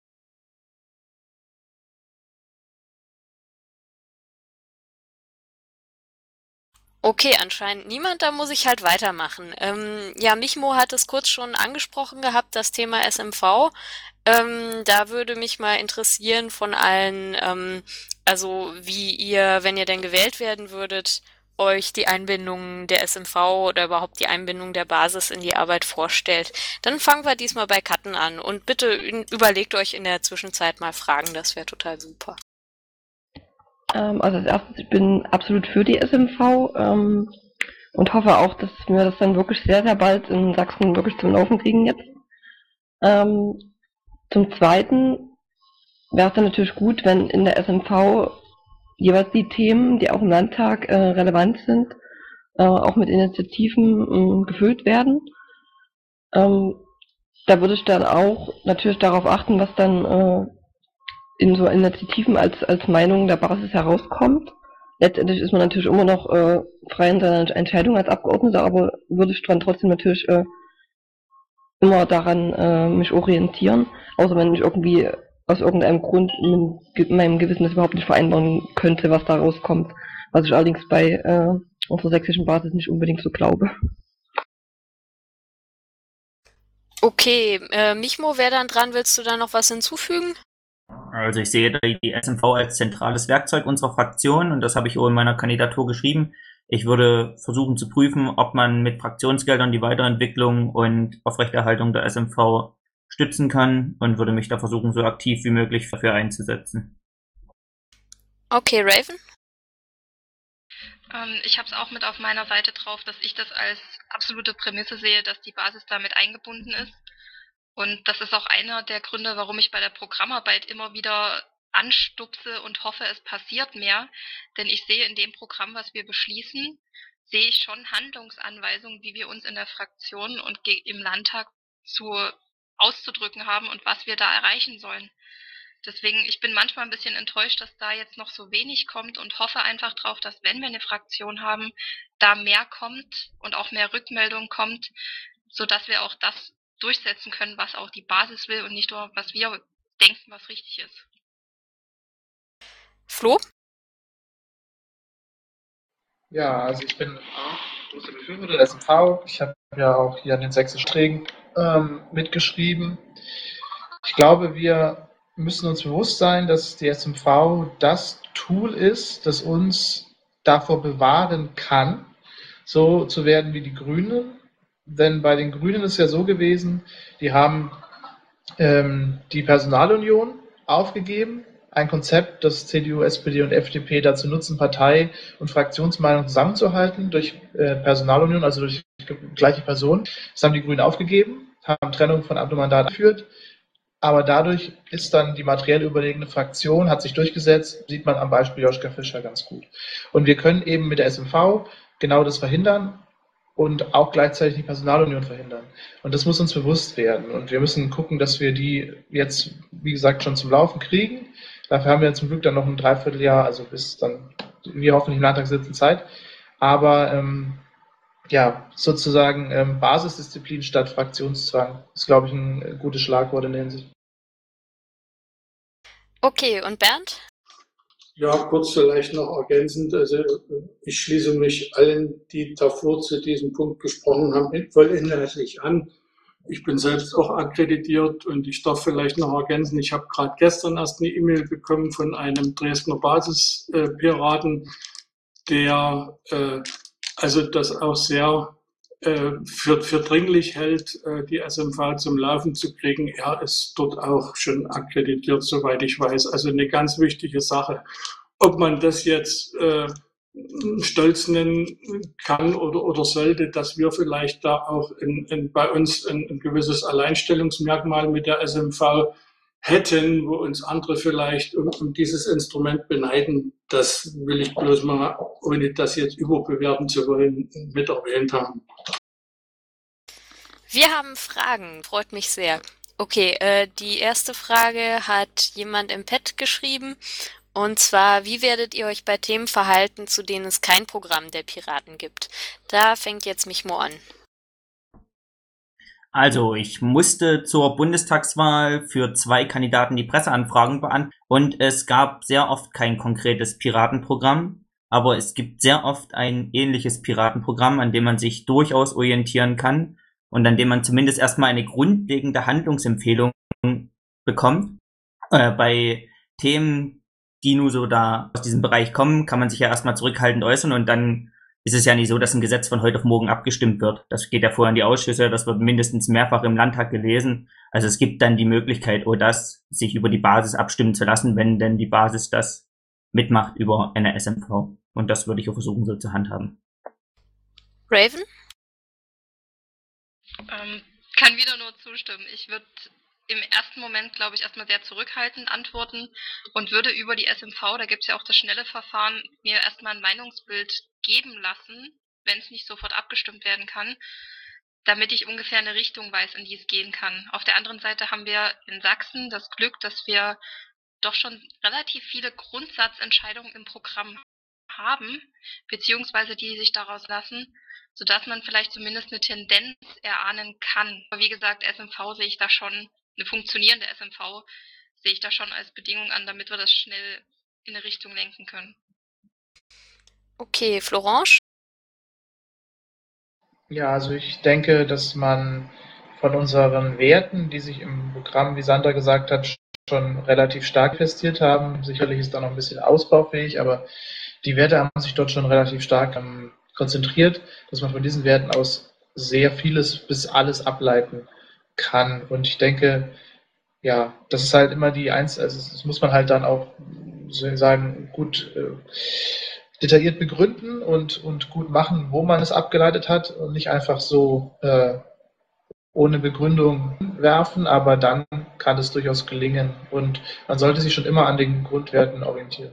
Okay, anscheinend niemand, da muss ich halt weitermachen. Ja, Michmo hat es kurz schon angesprochen gehabt, das Thema SMV. Da würde mich mal interessieren von allen, also wie ihr, wenn ihr denn gewählt werden würdet, euch die Einbindung der SMV oder überhaupt die Einbindung der Basis in die Arbeit vorstellt. Dann fangen wir diesmal bei Katten an und bitte überlegt euch in der Zwischenzeit mal Fragen, das wäre total super. Also als erstes, ich bin absolut für die SMV und hoffe auch, dass wir das dann wirklich sehr, sehr bald in Sachsen wirklich zum Laufen kriegen jetzt. Zum Zweiten wäre es dann natürlich gut, wenn in der SMV jeweils die Themen, die auch im Landtag relevant sind, auch mit Initiativen gefüllt werden. Da würde ich dann auch natürlich darauf achten, was dann in so Initiativen als Meinung der Basis herauskommt. Letztendlich ist man natürlich immer noch frei in seiner Entscheidung als Abgeordneter, aber würde ich dann trotzdem natürlich immer daran mich orientieren, außer wenn ich irgendwie aus irgendeinem Grund mit meinem Gewissen das überhaupt nicht vereinbaren könnte, was da rauskommt, was ich allerdings bei unserer sächsischen Basis nicht unbedingt so glaube. Okay, Michmo, wer dann dran? Willst du da noch was hinzufügen? Also ich sehe die SMV als zentrales Werkzeug unserer Fraktion und das habe ich auch in meiner Kandidatur geschrieben. Ich würde versuchen zu prüfen, ob man mit Fraktionsgeldern die Weiterentwicklung und Aufrechterhaltung der SMV stützen kann und würde mich da versuchen, so aktiv wie möglich dafür einzusetzen. Okay, Raven? Ich habe es auch mit auf meiner Seite drauf, dass ich das als absolute Prämisse sehe, dass die Basis damit eingebunden ist. Und das ist auch einer der Gründe, warum ich bei der Programmarbeit immer wieder anstupse und hoffe, es passiert mehr. Denn ich sehe in dem Programm, was wir beschließen, sehe ich schon Handlungsanweisungen, wie wir uns in der Fraktion und im Landtag auszudrücken haben und was wir da erreichen sollen. Deswegen, ich bin manchmal ein bisschen enttäuscht, dass da jetzt noch so wenig kommt und hoffe einfach drauf, dass wenn wir eine Fraktion haben, da mehr kommt und auch mehr Rückmeldung kommt, sodass wir auch das durchsetzen können, was auch die Basis will und nicht nur, was wir denken, was richtig ist. Flo? Ja, also ich bin auch großer Befürworter der SMV. Ich habe ja auch hier an den sächsischen Trägen mitgeschrieben. Ich glaube, wir müssen uns bewusst sein, dass die SMV das Tool ist, das uns davor bewahren kann, so zu werden wie die Grünen. Denn bei den Grünen ist ja so gewesen, die haben die Personalunion aufgegeben, ein Konzept, das CDU, SPD und FDP dazu nutzen, Partei und Fraktionsmeinung zusammenzuhalten durch Personalunion, also durch gleiche Personen. Das haben die Grünen aufgegeben, haben Trennung von Amt und Mandat geführt, aber dadurch ist dann die materiell überlegene Fraktion, hat sich durchgesetzt, sieht man am Beispiel Joschka Fischer ganz gut. Und wir können eben mit der SMV genau das verhindern und auch gleichzeitig die Personalunion verhindern. Und das muss uns bewusst werden. Und wir müssen gucken, dass wir die jetzt, wie gesagt, schon zum Laufen kriegen. Dafür haben wir zum Glück dann noch ein Dreivierteljahr, also bis dann wir hoffentlich im Landtag sitzen, Zeit. Aber ja, sozusagen Basisdisziplin statt Fraktionszwang ist, glaube ich, ein gutes Schlagwort in der Hinsicht. Okay, und Bernd? Ja, kurz vielleicht noch ergänzend. Also ich schließe mich allen, die davor zu diesem Punkt gesprochen haben, voll inhaltlich an. Ich bin selbst auch akkreditiert und ich darf vielleicht noch ergänzen, ich habe gerade gestern erst eine E-Mail bekommen von einem Dresdner Basispiraten, der also das auch sehr für dringlich hält, die SMV zum Laufen zu kriegen. Er ist dort auch schon akkreditiert, soweit ich weiß. Also eine ganz wichtige Sache. Ob man das jetzt stolz nennen kann oder sollte, dass wir vielleicht da auch bei uns ein gewisses Alleinstellungsmerkmal mit der SMV hätten, wo uns andere vielleicht um dieses Instrument beneiden. Das will ich bloß mal, ohne das jetzt überbewerten zu wollen, mit erwähnt haben. Wir haben Fragen, freut mich sehr. Okay, die erste Frage hat jemand im Pad geschrieben. Und zwar, wie werdet ihr euch bei Themen verhalten, zu denen es kein Programm der Piraten gibt? Da fängt jetzt Michmo an. Also, ich musste zur Bundestagswahl für 2 Kandidaten die Presseanfragen beantworten und es gab sehr oft kein konkretes Piratenprogramm, aber es gibt sehr oft ein ähnliches Piratenprogramm, an dem man sich durchaus orientieren kann und an dem man zumindest erstmal eine grundlegende Handlungsempfehlung bekommt. Bei Themen, die nur so da aus diesem Bereich kommen, kann man sich ja erstmal zurückhaltend äußern und dann ist es ja nicht so, dass ein Gesetz von heute auf morgen abgestimmt wird. Das geht ja vorher in die Ausschüsse, das wird mindestens mehrfach im Landtag gelesen. Also es gibt dann die Möglichkeit, sich über die Basis abstimmen zu lassen, wenn denn die Basis das mitmacht über eine SMV. Und das würde ich auch versuchen, so zu handhaben. Raven? kann wieder nur zustimmen. Ich würde im ersten Moment, glaube ich, erstmal sehr zurückhaltend antworten und würde über die SMV, da gibt es ja auch das schnelle Verfahren, mir erstmal ein Meinungsbild geben lassen, wenn es nicht sofort abgestimmt werden kann, damit ich ungefähr eine Richtung weiß, in die es gehen kann. Auf der anderen Seite haben wir in Sachsen das Glück, dass wir doch schon relativ viele Grundsatzentscheidungen im Programm haben, beziehungsweise die sich daraus lassen, sodass man vielleicht zumindest eine Tendenz erahnen kann. Aber wie gesagt, SMV sehe ich da schon, eine funktionierende SMV sehe ich da schon als Bedingung an, damit wir das schnell in eine Richtung lenken können. Okay, Florence? Ja, also ich denke, dass man von unseren Werten, die sich im Programm, wie Sandra gesagt hat, schon relativ stark festiert haben. Sicherlich ist da noch ein bisschen ausbaufähig, aber die Werte haben sich dort schon relativ stark konzentriert, dass man von diesen Werten aus sehr vieles bis alles ableiten kann. Und ich denke, ja, das ist halt immer also das muss man halt dann auch sozusagen gut detailliert begründen und gut machen, wo man es abgeleitet hat und nicht einfach so ohne Begründung werfen, aber dann kann es durchaus gelingen und man sollte sich schon immer an den Grundwerten orientieren.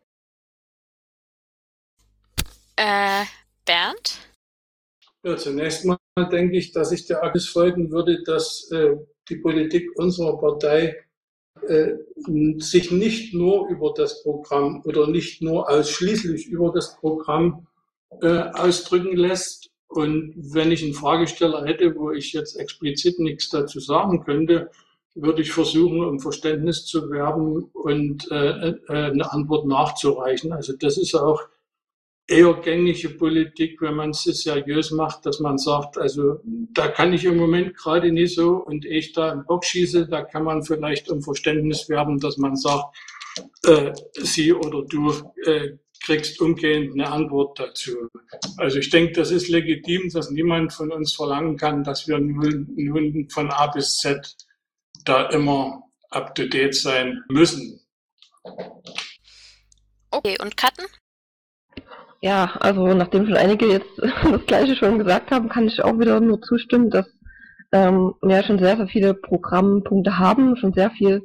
Bernd? Ja, zunächst mal denke ich, dass ich der Akkus folgen würde, dass die Politik unserer Partei sich nicht nur über das Programm oder nicht nur ausschließlich über das Programm ausdrücken lässt. Und wenn ich einen Fragesteller hätte, wo ich jetzt explizit nichts dazu sagen könnte, würde ich versuchen, um Verständnis zu werben und eine Antwort nachzureichen. Also das ist auch eher gängige Politik, wenn man es seriös macht, dass man sagt, also da kann ich im Moment gerade nicht so und ich da im Bock schieße, da kann man vielleicht um Verständnis werben, dass man sagt, sie oder du kriegst umgehend eine Antwort dazu. Also ich denke, das ist legitim, dass niemand von uns verlangen kann, dass wir nun von A bis Z da immer up to date sein müssen. Okay, und Katten? Ja, also nachdem schon einige jetzt das Gleiche schon gesagt haben, kann ich auch wieder nur zustimmen, dass wir schon sehr, sehr viele Programmpunkte haben, schon sehr viel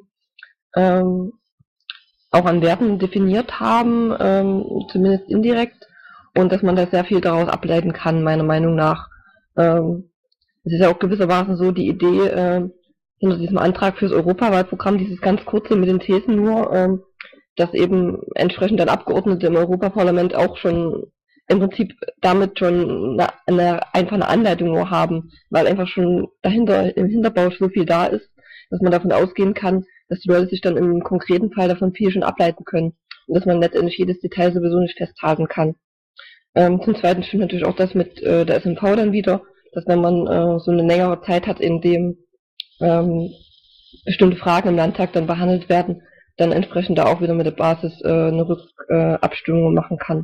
auch an Werten definiert haben, zumindest indirekt, und dass man da sehr viel daraus ableiten kann, meiner Meinung nach. Es ist ja auch gewissermaßen so die Idee hinter diesem Antrag fürs Europawahlprogramm, dieses ganz kurze mit den Thesen nur, dass eben entsprechend dann Abgeordnete im Europaparlament auch schon im Prinzip damit schon einfach eine Anleitung nur haben, weil einfach schon dahinter im Hinterbau so viel da ist, dass man davon ausgehen kann, dass die Leute sich dann im konkreten Fall davon viel schon ableiten können und dass man letztendlich jedes Detail sowieso nicht festhalten kann. Zum Zweiten stimmt natürlich auch das mit der SMV dann wieder, dass wenn man so eine längere Zeit hat, in dem bestimmte Fragen im Landtag dann behandelt werden, dann entsprechend da auch wieder mit der Basis eine Rückabstimmung machen kann.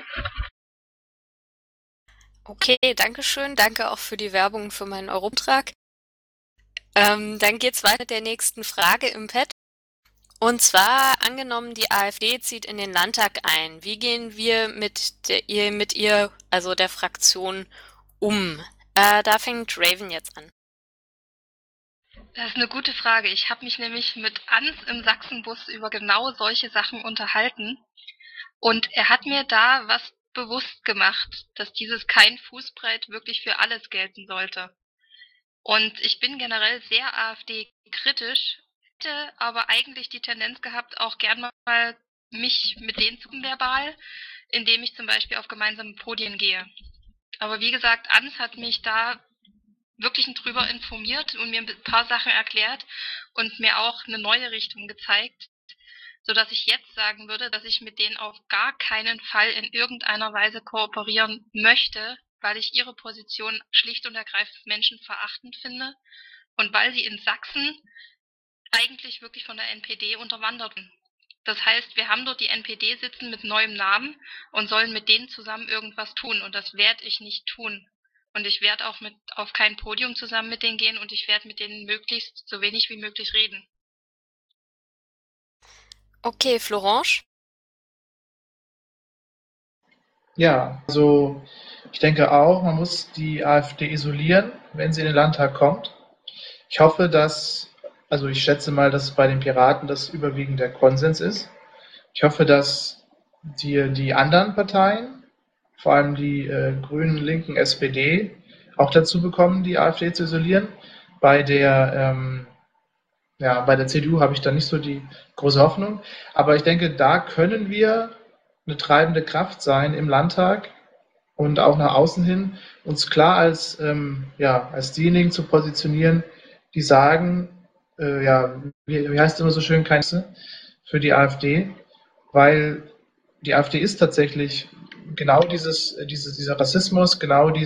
Okay, danke schön. Danke auch für die Werbung für meinen Europatrag. Dann geht's weiter mit der nächsten Frage im Pad. Und zwar, angenommen, die AfD zieht in den Landtag ein. Wie gehen wir mit ihr, also der Fraktion, um? Da fängt Raven jetzt an. Das ist eine gute Frage. Ich habe mich nämlich mit Ans im Sachsenbus über genau solche Sachen unterhalten. Und er hat mir da was bewusst gemacht, dass dieses kein Fußbreit wirklich für alles gelten sollte. Und ich bin generell sehr AfD-kritisch, hätte aber eigentlich die Tendenz gehabt, auch gern mal mich mit denen zu verbal, indem ich zum Beispiel auf gemeinsame Podien gehe. Aber wie gesagt, Ans hat mich da wirklich drüber informiert und mir ein paar Sachen erklärt und mir auch eine neue Richtung gezeigt, sodass ich jetzt sagen würde, dass ich mit denen auf gar keinen Fall in irgendeiner Weise kooperieren möchte, weil ich ihre Position schlicht und ergreifend menschenverachtend finde und weil sie in Sachsen eigentlich wirklich von der NPD unterwandert wurden. Das heißt, wir haben dort die NPD sitzen mit neuem Namen und sollen mit denen zusammen irgendwas tun und das werde ich nicht tun. Und ich werde auch auf kein Podium zusammen mit denen gehen und ich werde mit denen möglichst so wenig wie möglich reden. Okay, Florence? Ja, also ich denke auch, man muss die AfD isolieren, wenn sie in den Landtag kommt. Ich hoffe, also ich schätze mal, dass bei den Piraten das überwiegend der Konsens ist. Ich hoffe, dass die anderen Parteien, vor allem die Grünen, Linken, SPD, auch dazu bekommen, die AfD zu isolieren. Bei der CDU habe ich da nicht so die große Hoffnung. Aber ich denke, da können wir eine treibende Kraft sein im Landtag und auch nach außen hin, uns klar als diejenigen zu positionieren, die sagen, wie heißt es immer so schön, keine für die AfD, weil die AfD ist tatsächlich genau dieser Rassismus,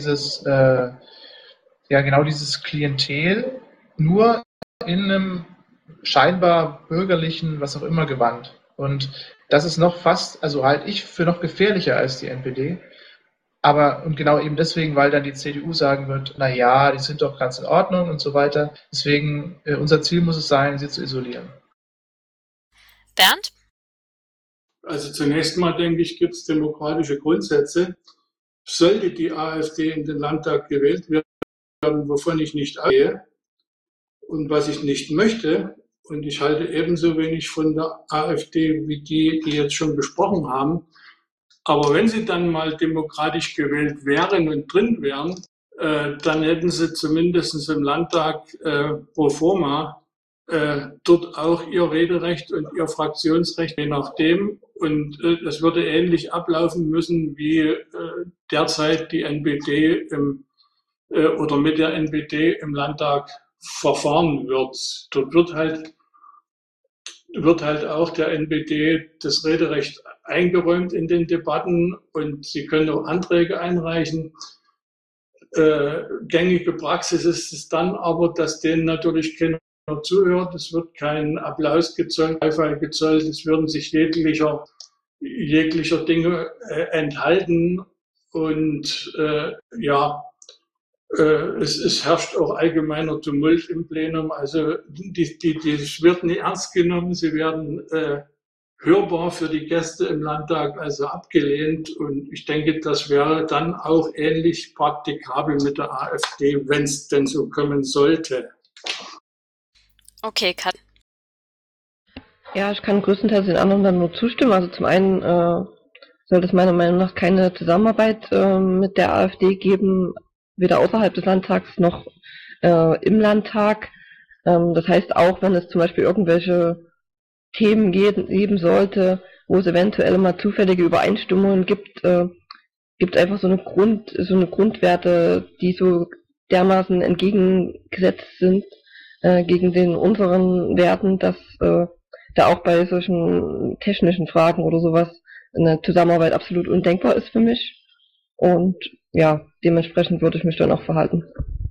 genau dieses Klientel, nur in einem scheinbar bürgerlichen, was auch immer, Gewand. Und das ist also halte ich für noch gefährlicher als die NPD. Und genau eben deswegen, weil dann die CDU sagen wird, na ja, die sind doch ganz in Ordnung und so weiter. Deswegen, unser Ziel muss es sein, sie zu isolieren. Bernd? Also zunächst mal denke ich, gibt es demokratische Grundsätze. Sollte die AfD in den Landtag gewählt werden, wovon ich nicht ausgehe und was ich nicht möchte, und ich halte ebenso wenig von der AfD wie die jetzt schon besprochen haben, aber wenn sie dann mal demokratisch gewählt wären und drin wären, dann hätten sie zumindest im Landtag pro forma dort auch ihr Rederecht und ihr Fraktionsrecht, je nachdem. Und es würde ähnlich ablaufen müssen, wie derzeit die NPD oder mit der NPD im Landtag verfahren wird. Dort wird halt auch der NPD das Rederecht eingeräumt in den Debatten und sie können auch Anträge einreichen. Gängige Praxis ist es dann aber, dass denen natürlich keiner zuhört. Es wird kein Applaus gezollt, Beifall gezollt. Es würden sich jeglicher Dinge enthalten. Und es herrscht auch allgemeiner Tumult im Plenum. Also die wird nicht ernst genommen. Sie werden hörbar für die Gäste im Landtag also abgelehnt. Und ich denke, das wäre dann auch ähnlich praktikabel mit der AfD, wenn es denn so kommen sollte. Okay, Kat. Ja, ich kann größtenteils den anderen dann nur zustimmen. Also zum einen soll es meiner Meinung nach keine Zusammenarbeit mit der AfD geben, weder außerhalb des Landtags noch im Landtag. Das heißt, auch wenn es zum Beispiel irgendwelche Themen geben sollte, wo es eventuell mal zufällige Übereinstimmungen gibt, gibt einfach so eine Grundwerte, die so dermaßen entgegengesetzt sind gegen den unseren Werten, dass da auch bei solchen technischen Fragen oder sowas eine Zusammenarbeit absolut undenkbar ist für mich. Und ja, dementsprechend würde ich mich dann auch verhalten.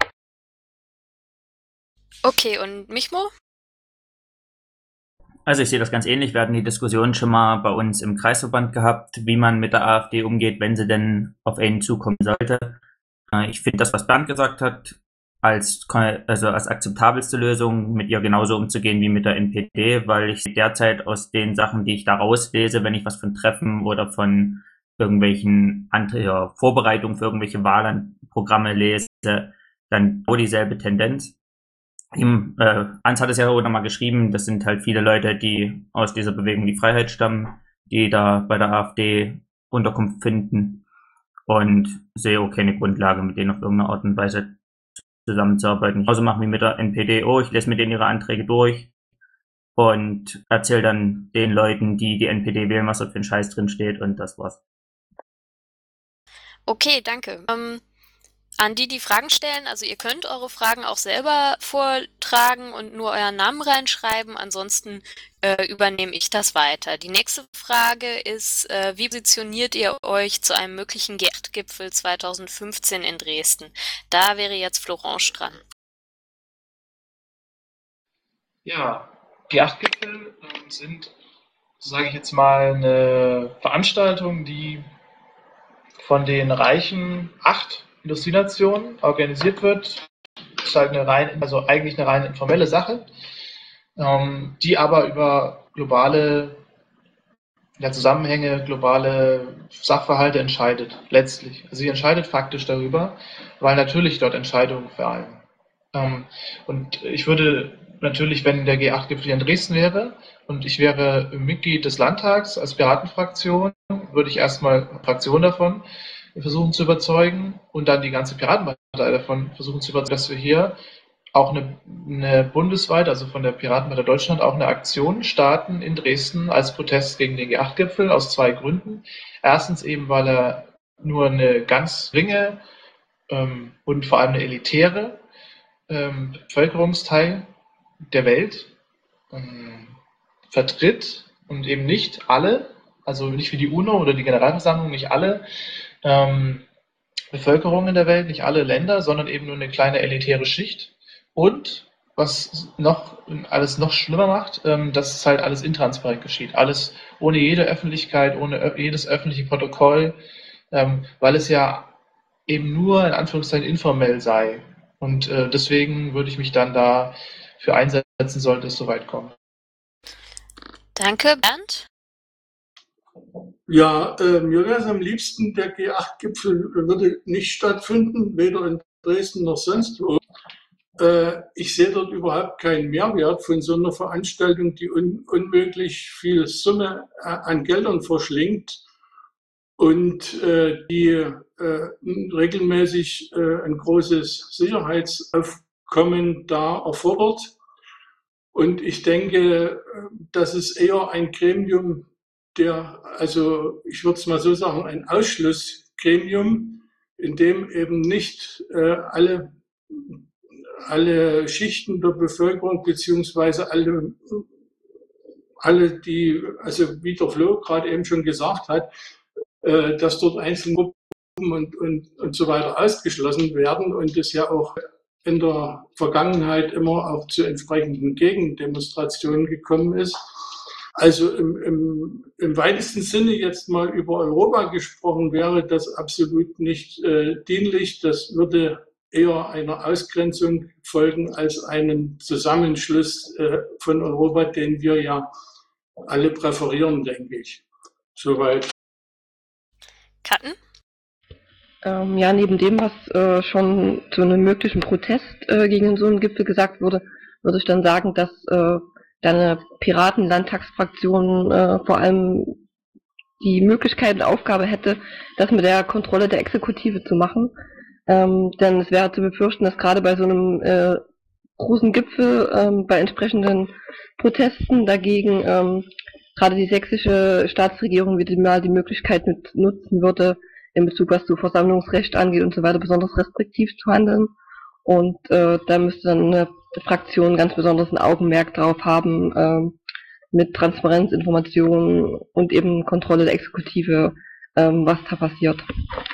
Okay, und Michmo? Also ich sehe das ganz ähnlich. Wir hatten die Diskussion schon mal bei uns im Kreisverband gehabt, wie man mit der AfD umgeht, wenn sie denn auf einen zukommen sollte. Ich finde das, was Bernd gesagt hat, als akzeptabelste Lösung, mit ihr genauso umzugehen wie mit der NPD, weil ich derzeit aus den Sachen, die ich da rauslese, wenn ich was von Treffen oder von irgendwelchen Vorbereitungen für irgendwelche Wahlprogramme lese, dann nur dieselbe Tendenz. Hans hat es ja auch nochmal geschrieben, das sind halt viele Leute, die aus dieser Bewegung die Freiheit stammen, die da bei der AfD Unterkunft finden und sehe auch keine Grundlage, mit denen auf irgendeine Art und Weise zusammenzuarbeiten. Genauso machen wir mit der NPD, ich lese mit denen ihre Anträge durch und erzähle dann den Leuten, die die NPD wählen, was dort für ein Scheiß drin steht, und das war's. Okay, danke. An die Fragen stellen, also ihr könnt eure Fragen auch selber vortragen und nur euren Namen reinschreiben, ansonsten übernehme ich das weiter. Die nächste Frage ist, wie positioniert ihr euch zu einem möglichen G8-Gipfel 2015 in Dresden? Da wäre jetzt Florange dran. Ja, G8-Gipfel sind, sage ich jetzt mal, eine Veranstaltung, die von den reichen 8 Industrienationen organisiert wird. Das ist halt eigentlich eine rein informelle Sache, die aber über globale Zusammenhänge, globale Sachverhalte entscheidet, letztlich. Also sie entscheidet faktisch darüber, weil natürlich dort Entscheidungen fallen. Und ich würde natürlich, wenn der G8-Gipfel in Dresden wäre und ich wäre Mitglied des Landtags als Piratenfraktion, würde ich erstmal eine Fraktion davon versuchen zu überzeugen und dann die ganze Piratenpartei davon versuchen zu überzeugen, dass wir hier auch eine bundesweit, also von der Piratenpartei Deutschland, auch eine Aktion starten in Dresden als Protest gegen den G8-Gipfel aus zwei Gründen. Erstens eben, weil er nur eine ganz geringe und vor allem eine elitäre Bevölkerungsteil der Welt vertritt und eben nicht alle, also nicht wie die UNO oder die Generalversammlung, nicht alle Bevölkerungen der Welt, nicht alle Länder, sondern eben nur eine kleine elitäre Schicht. Und was alles noch schlimmer macht, dass es halt alles intransparent geschieht. Alles ohne jede Öffentlichkeit, ohne jedes öffentliche Protokoll, weil es ja eben nur in Anführungszeichen informell sei. Und deswegen würde ich mich dann da für einsetzen, sollte es soweit kommen. Danke, Bernd. Ja, mir wäre es am liebsten, der G8-Gipfel würde nicht stattfinden, weder in Dresden noch sonst wo. Ich sehe dort überhaupt keinen Mehrwert von so einer Veranstaltung, die unmöglich viel Summe an Geldern verschlingt und die regelmäßig ein großes Sicherheitsaufkommen da erfordert. Und ich denke, das ist eher ein Gremium, also ich würde es mal so sagen, ein Ausschlussgremium, in dem eben nicht alle Schichten der Bevölkerung beziehungsweise alle die, also wie der Flo gerade eben schon gesagt hat, dass dort einzelne Gruppen und so weiter ausgeschlossen werden und es ja auch in der Vergangenheit immer auch zu entsprechenden Gegendemonstrationen gekommen ist. Also im weitesten Sinne jetzt mal über Europa gesprochen, wäre das absolut nicht dienlich. Das würde eher einer Ausgrenzung folgen als einen Zusammenschluss von Europa, den wir ja alle präferieren, denke ich. Soweit. Katten? Ja, neben dem, was schon zu einem möglichen Protest gegen so einen Gipfel gesagt wurde, würde ich dann sagen, dass deine Piraten-Landtagsfraktion vor allem die Möglichkeit und Aufgabe hätte, das mit der Kontrolle der Exekutive zu machen. Denn es wäre zu befürchten, dass gerade bei so einem großen Gipfel, bei entsprechenden Protesten dagegen gerade die sächsische Staatsregierung wieder mal die Möglichkeit nutzen würde, in Bezug was zu Versammlungsrecht angeht und so weiter, besonders restriktiv zu handeln. Und da müsste dann eine Fraktion ganz besonders ein Augenmerk drauf haben, mit Transparenz, Informationen und eben Kontrolle der Exekutive, was da passiert.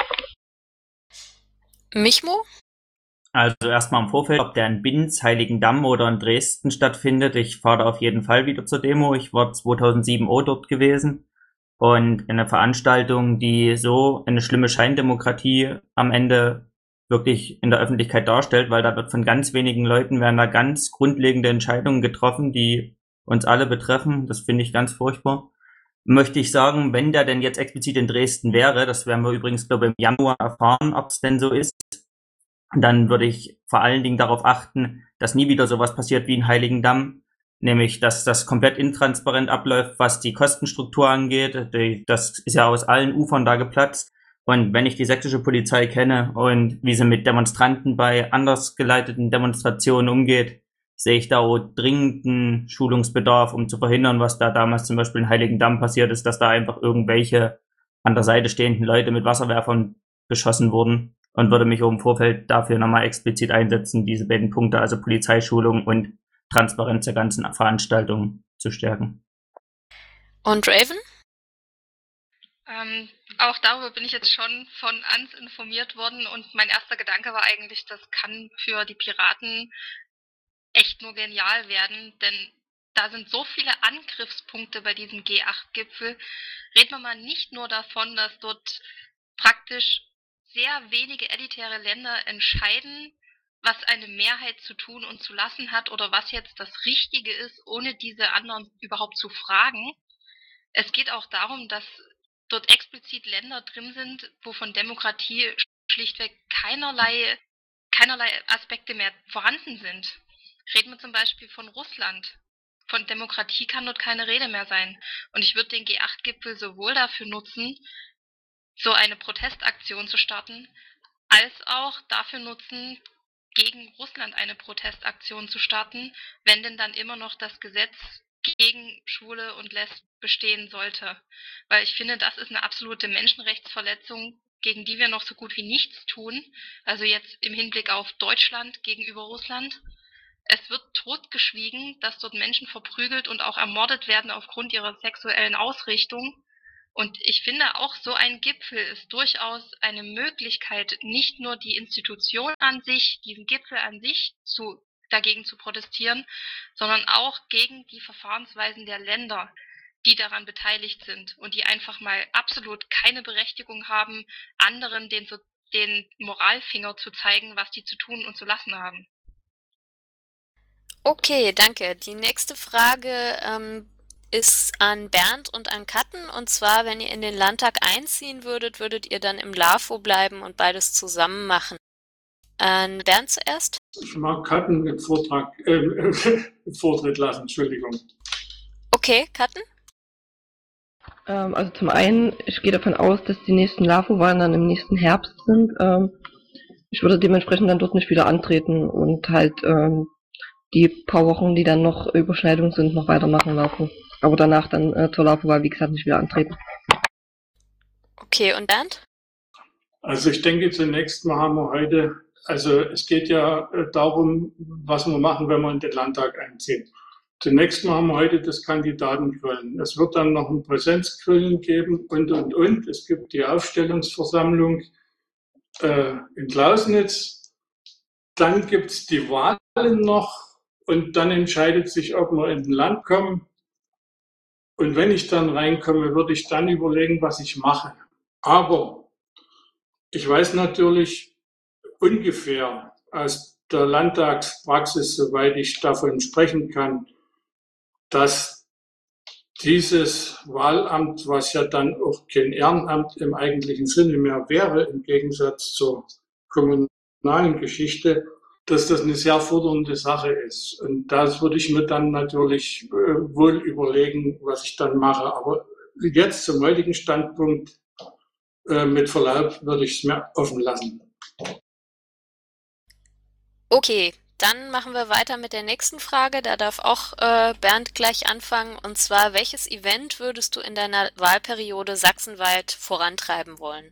Michmo? Also erstmal im Vorfeld, ob der in Binz, Heiligendamm oder in Dresden stattfindet. Ich fahre da auf jeden Fall wieder zur Demo. Ich war 2007 auch dort gewesen. Und eine Veranstaltung, die so eine schlimme Scheindemokratie am Ende wirklich in der Öffentlichkeit darstellt, weil da wird von ganz wenigen Leuten werden da ganz grundlegende Entscheidungen getroffen, die uns alle betreffen. Das finde ich ganz furchtbar. Möchte ich sagen, wenn der denn jetzt explizit in Dresden wäre, das werden wir übrigens, glaube ich, im Januar erfahren, ob es denn so ist, dann würde ich vor allen Dingen darauf achten, dass nie wieder sowas passiert wie in Heiligendamm, nämlich dass das komplett intransparent abläuft, was die Kostenstruktur angeht. Das ist ja aus allen Ufern da geplatzt. Und wenn ich die sächsische Polizei kenne und wie sie mit Demonstranten bei anders geleiteten Demonstrationen umgeht, sehe ich da auch dringenden Schulungsbedarf, um zu verhindern, was da damals zum Beispiel in Heiligendamm passiert ist, dass da einfach irgendwelche an der Seite stehenden Leute mit Wasserwerfern beschossen wurden. Und würde mich auch im Vorfeld dafür nochmal explizit einsetzen, diese beiden Punkte, also Polizeischulung und Transparenz der ganzen Veranstaltung zu stärken. Und Raven? Auch darüber bin ich jetzt schon von Ans informiert worden und mein erster Gedanke war eigentlich, das kann für die Piraten echt nur genial werden, denn da sind so viele Angriffspunkte bei diesem G8-Gipfel. Reden wir mal nicht nur davon, dass dort praktisch sehr wenige elitäre Länder entscheiden, was eine Mehrheit zu tun und zu lassen hat oder was jetzt das Richtige ist, ohne diese anderen überhaupt zu fragen. Es geht auch darum, dass dort explizit Länder drin sind, wo von Demokratie schlichtweg keinerlei Aspekte mehr vorhanden sind. Reden wir zum Beispiel von Russland. Von Demokratie kann dort keine Rede mehr sein. Und ich würde den G8-Gipfel sowohl dafür nutzen, so eine Protestaktion zu starten, als auch dafür nutzen, gegen Russland eine Protestaktion zu starten, wenn denn dann immer noch das Gesetz gegen Schwule und Lesben bestehen sollte. Weil ich finde, das ist eine absolute Menschenrechtsverletzung, gegen die wir noch so gut wie nichts tun. Also jetzt im Hinblick auf Deutschland gegenüber Russland. Es wird totgeschwiegen, dass dort Menschen verprügelt und auch ermordet werden aufgrund ihrer sexuellen Ausrichtung. Und ich finde, auch so ein Gipfel ist durchaus eine Möglichkeit, nicht nur die Institution an sich, diesen Gipfel an sich dagegen zu protestieren, sondern auch gegen die Verfahrensweisen der Länder, die daran beteiligt sind und die einfach mal absolut keine Berechtigung haben, anderen den Moralfinger zu zeigen, was die zu tun und zu lassen haben. Okay, danke. Die nächste Frage ist an Bernd und an Katten. Und zwar, wenn ihr in den Landtag einziehen würdet, würdet ihr dann im LAFO bleiben und beides zusammen machen? An Bernd zuerst? Ich mag Katten mit Vortritt lassen, Entschuldigung. Okay, Katten? Also zum einen, ich gehe davon aus, dass die nächsten LAFO-Wahlen dann im nächsten Herbst sind. Ich würde dementsprechend dann dort nicht wieder antreten und halt die paar Wochen, die dann noch Überschneidung sind, noch weitermachen LAFO. Aber danach dann zur LAFO-Wahl, wie gesagt, nicht wieder antreten. Okay, und Bernd? Also ich denke, zunächst mal haben wir heute, also es geht ja darum, was wir machen, wenn wir in den Landtag einziehen. Zunächst mal haben wir heute das Kandidatengrillen. Es wird dann noch ein Präsenzgrillen geben und. Es gibt die Aufstellungsversammlung in Klausnitz. Dann gibt es die Wahlen noch und dann entscheidet sich, ob wir in ein Land kommen. Und wenn ich dann reinkomme, würde ich dann überlegen, was ich mache. Aber ich weiß natürlich ungefähr aus der Landtagspraxis, soweit ich davon sprechen kann, dass dieses Wahlamt, was ja dann auch kein Ehrenamt im eigentlichen Sinne mehr wäre, im Gegensatz zur kommunalen Geschichte, dass das eine sehr fordernde Sache ist. Und das würde ich mir dann natürlich wohl überlegen, was ich dann mache. Aber jetzt zum heutigen Standpunkt, mit Verlaub, würde ich es mir offen lassen. Okay, dann machen wir weiter mit der nächsten Frage. Da darf auch Bernd gleich anfangen. Und zwar, welches Event würdest du in deiner Wahlperiode sachsenweit vorantreiben wollen?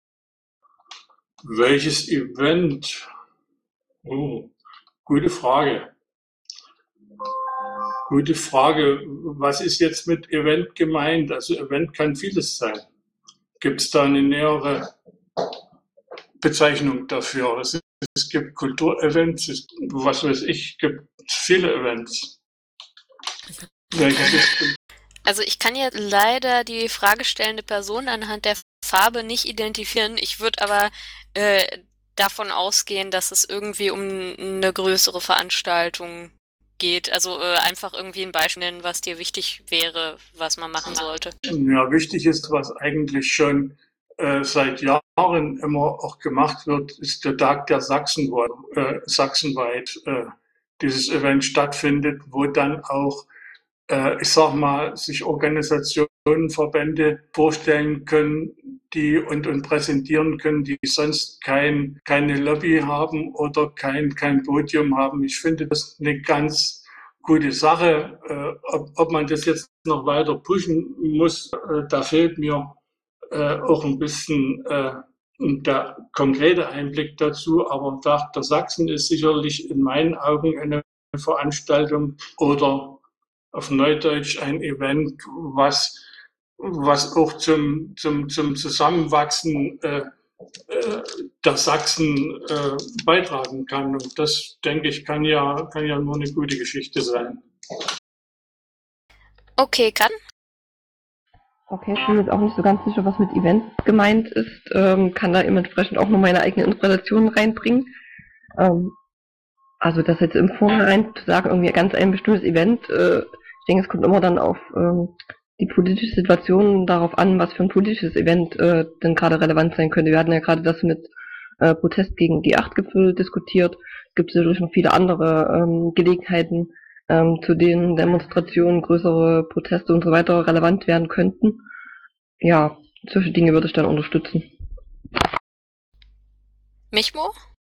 Welches Event? Oh, gute Frage. Gute Frage. Was ist jetzt mit Event gemeint? Also Event kann vieles sein. Gibt es da eine nähere Bezeichnung dafür? Es gibt Kulturevents, was weiß ich, gibt viele Events. Also ich kann ja leider die fragestellende Person anhand der Farbe nicht identifizieren. Ich würde aber davon ausgehen, dass es irgendwie um eine größere Veranstaltung geht. Also einfach irgendwie ein Beispiel nennen, was dir wichtig wäre, was man machen sollte. Ja, wichtig ist, was eigentlich schon seit Jahren immer auch gemacht wird, ist der Tag der sachsenweit dieses Event stattfindet, wo dann auch, ich sag mal, sich Organisationen, Verbände vorstellen können, die und präsentieren können, die sonst keine Lobby haben oder kein Podium haben. Ich finde das eine ganz gute Sache. Ob man das jetzt noch weiter pushen muss, da fehlt mir auch ein bisschen der konkrete Einblick dazu. Aber Tag der Sachsen ist sicherlich in meinen Augen eine Veranstaltung oder auf Neudeutsch ein Event, was auch zum Zusammenwachsen der Sachsen beitragen kann. Und das, denke ich, kann ja nur eine gute Geschichte sein. Okay, kann. Okay, ich bin jetzt auch nicht so ganz sicher, was mit Event gemeint ist. Kann da dementsprechend auch nur meine eigene Interpretation reinbringen. Also das jetzt im Vorhinein zu sagen, irgendwie ganz ein bestimmtes Event, ich denke, es kommt immer dann auf die politische Situation darauf an, was für ein politisches Event denn gerade relevant sein könnte. Wir hatten ja gerade das mit Protest gegen G8-Gipfel diskutiert. Es gibt sicherlich noch viele andere Gelegenheiten, zu denen Demonstrationen, größere Proteste und so weiter relevant werden könnten. Ja, solche Dinge würde ich dann unterstützen. Michmo?